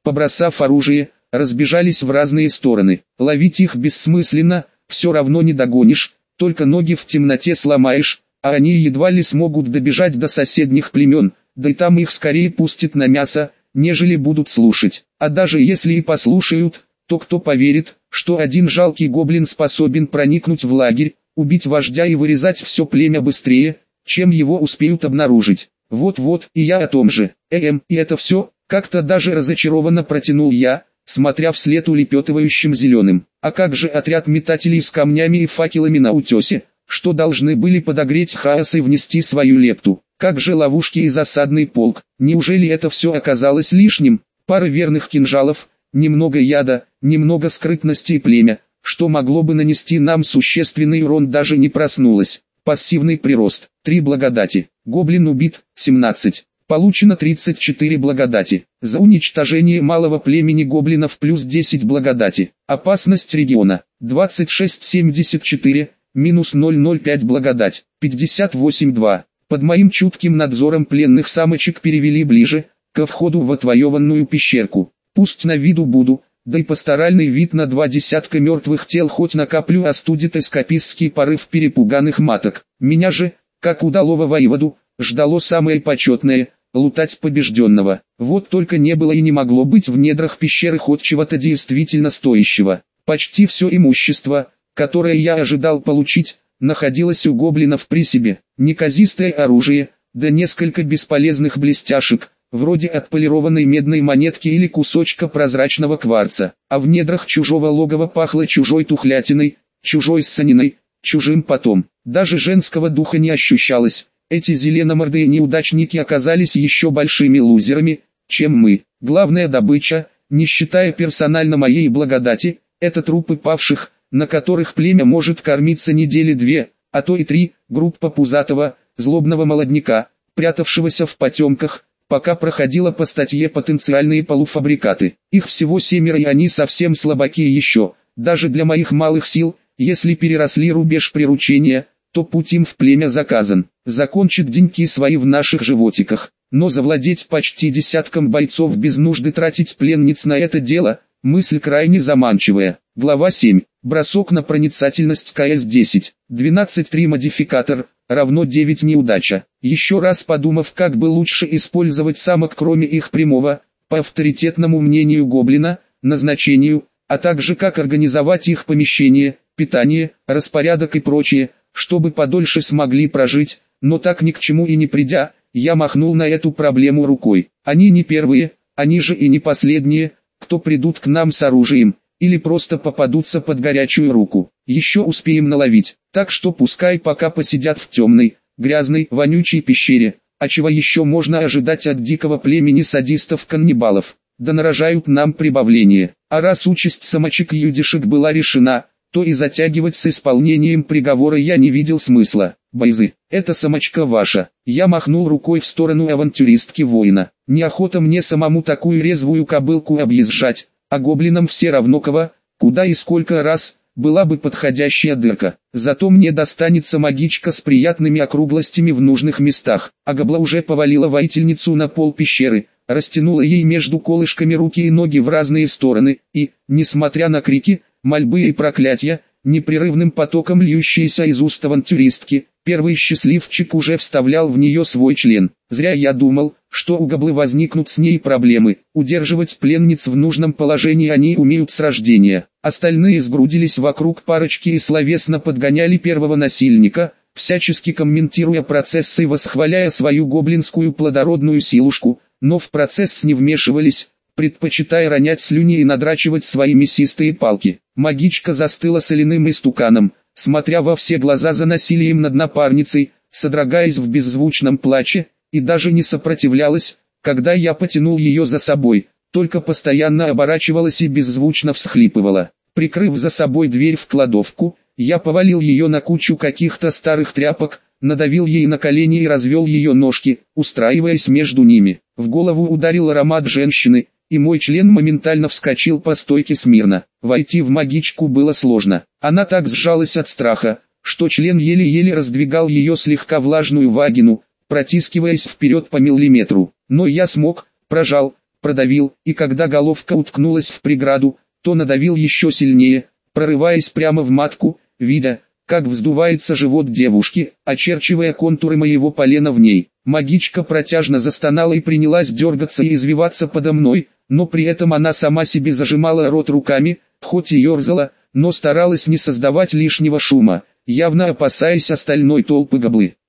побросав оружие, разбежались в разные стороны. Ловить их бессмысленно, все равно не догонишь, только ноги в темноте сломаешь, а они едва ли смогут добежать до соседних племен, да и там их скорее пустят на мясо, нежели будут слушать. А даже если и послушают, то кто поверит, что один жалкий гоблин способен проникнуть в лагерь, убить вождя и вырезать все племя быстрее, чем его успеют обнаружить. Вот-вот, и я о том же. И это все, как-то даже разочарованно протянул я, смотря вслед улепетывающим зеленым. А как же отряд метателей с камнями и факелами на утесе, что должны были подогреть хаос и внести свою лепту? Как же ловушки и засадный полк? Неужели это все оказалось лишним? Пара верных кинжалов, немного яда, немного скрытности и племя, что могло бы нанести нам существенный урон, даже не проснулось. Пассивный прирост. 3 благодати. Гоблин убит. 17. Получено 34 благодати. За уничтожение малого племени гоблинов плюс 10 благодати. Опасность региона. 2674, минус 005 благодать. 58.2. Под моим чутким надзором пленных самочек перевели ближе, ко входу в отвоеванную пещерку. Пусть на виду буду, да и пасторальный вид на 20 мертвых тел хоть на каплю остудит эскапистский порыв перепуганных маток. Меня же, как удалого воеводу, ждало самое почетное – лутать побежденного. Вот только не было и не могло быть в недрах пещеры хоть чего-то действительно стоящего. Почти все имущество, которое я ожидал получить, находилось у гоблинов при себе. Неказистое оружие, да несколько бесполезных блестяшек, вроде отполированной медной монетки или кусочка прозрачного кварца. А в недрах чужого логова пахло чужой тухлятиной, чужой ссаниной, чужим потом. Даже женского духа не ощущалось. Эти зеленомордые неудачники оказались еще большими лузерами, чем мы. Главная добыча, не считая персонально моей благодати, это трупы павших, на которых племя может кормиться недели 2, а то и 3, группа пузатого, злобного молодняка, прятавшегося в потемках, пока проходила по статье потенциальные полуфабрикаты. Их всего 7, и они совсем слабаки еще, даже для моих малых сил. Если переросли рубеж приручения, то путь им в племя заказан. Закончит деньки свои в наших животиках. Но завладеть почти десятком бойцов без нужды тратить пленниц на это дело, мысль крайне заманчивая. Глава 7. Бросок на проницательность КС-10. 12.3 модификатор, равно 9 неудача. Еще раз подумав, как бы лучше использовать самок, кроме их прямого, по авторитетному мнению гоблина, назначению, а также как организовать их помещение, питание, распорядок и прочее, чтобы подольше смогли прожить, но так ни к чему и не придя, я махнул на эту проблему рукой. Они не первые, они же и не последние, кто придут к нам с оружием, или просто попадутся под горячую руку. Еще успеем наловить, так что пускай пока посидят в темной, грязной, вонючей пещере, а чего еще можно ожидать от дикого племени садистов-каннибалов, да нарожают нам прибавление. А раз участь самочек и юдишек была решена, то и затягивать с исполнением приговора я не видел смысла. Бойзы, эта самочка ваша. Я махнул рукой в сторону авантюристки воина. Неохота мне самому такую резвую кобылку объезжать, а гоблинам все равно куда и сколько раз, была бы подходящая дырка. Зато мне достанется магичка с приятными округлостями в нужных местах. А гобла уже повалила воительницу на пол пещеры, растянула ей между колышками руки и ноги в разные стороны, и, несмотря на крики, мольбы и проклятия, непрерывным потоком льющиеся из уст авантюристки, первый счастливчик уже вставлял в нее свой член. Зря я думал, что у гоблы возникнут с ней проблемы. Удерживать пленниц в нужном положении они умеют с рождения. Остальные сгрудились вокруг парочки и словесно подгоняли первого насильника, всячески комментируя процесс и восхваляя свою гоблинскую плодородную силушку, но в процесс не вмешивались, предпочитая ронять слюни и надрачивать свои мясистые палки. Магичка застыла соляным истуканом, смотря во все глаза за насилием над напарницей, содрогаясь в беззвучном плаче, и даже не сопротивлялась, когда я потянул ее за собой, только постоянно оборачивалась и беззвучно всхлипывала. Прикрыв за собой дверь в кладовку, я повалил ее на кучу каких-то старых тряпок, надавил ей на колени и развел ее ножки, устраиваясь между ними. В голову ударил аромат женщины, и мой член моментально вскочил по стойке смирно. Войти в магичку было сложно. Она так сжалась от страха, что член еле-еле раздвигал ее слегка влажную вагину, протискиваясь вперед по миллиметру. Но я смог, прожал, продавил, и когда головка уткнулась в преграду, то надавил еще сильнее, прорываясь прямо в матку, видя, как вздувается живот девушки, очерчивая контуры моего полена в ней. Магичка протяжно застонала и принялась дергаться и извиваться подо мной, но при этом она сама себе зажимала рот руками, хоть и ерзала, но старалась не создавать лишнего шума, явно опасаясь остальной толпы гоблы.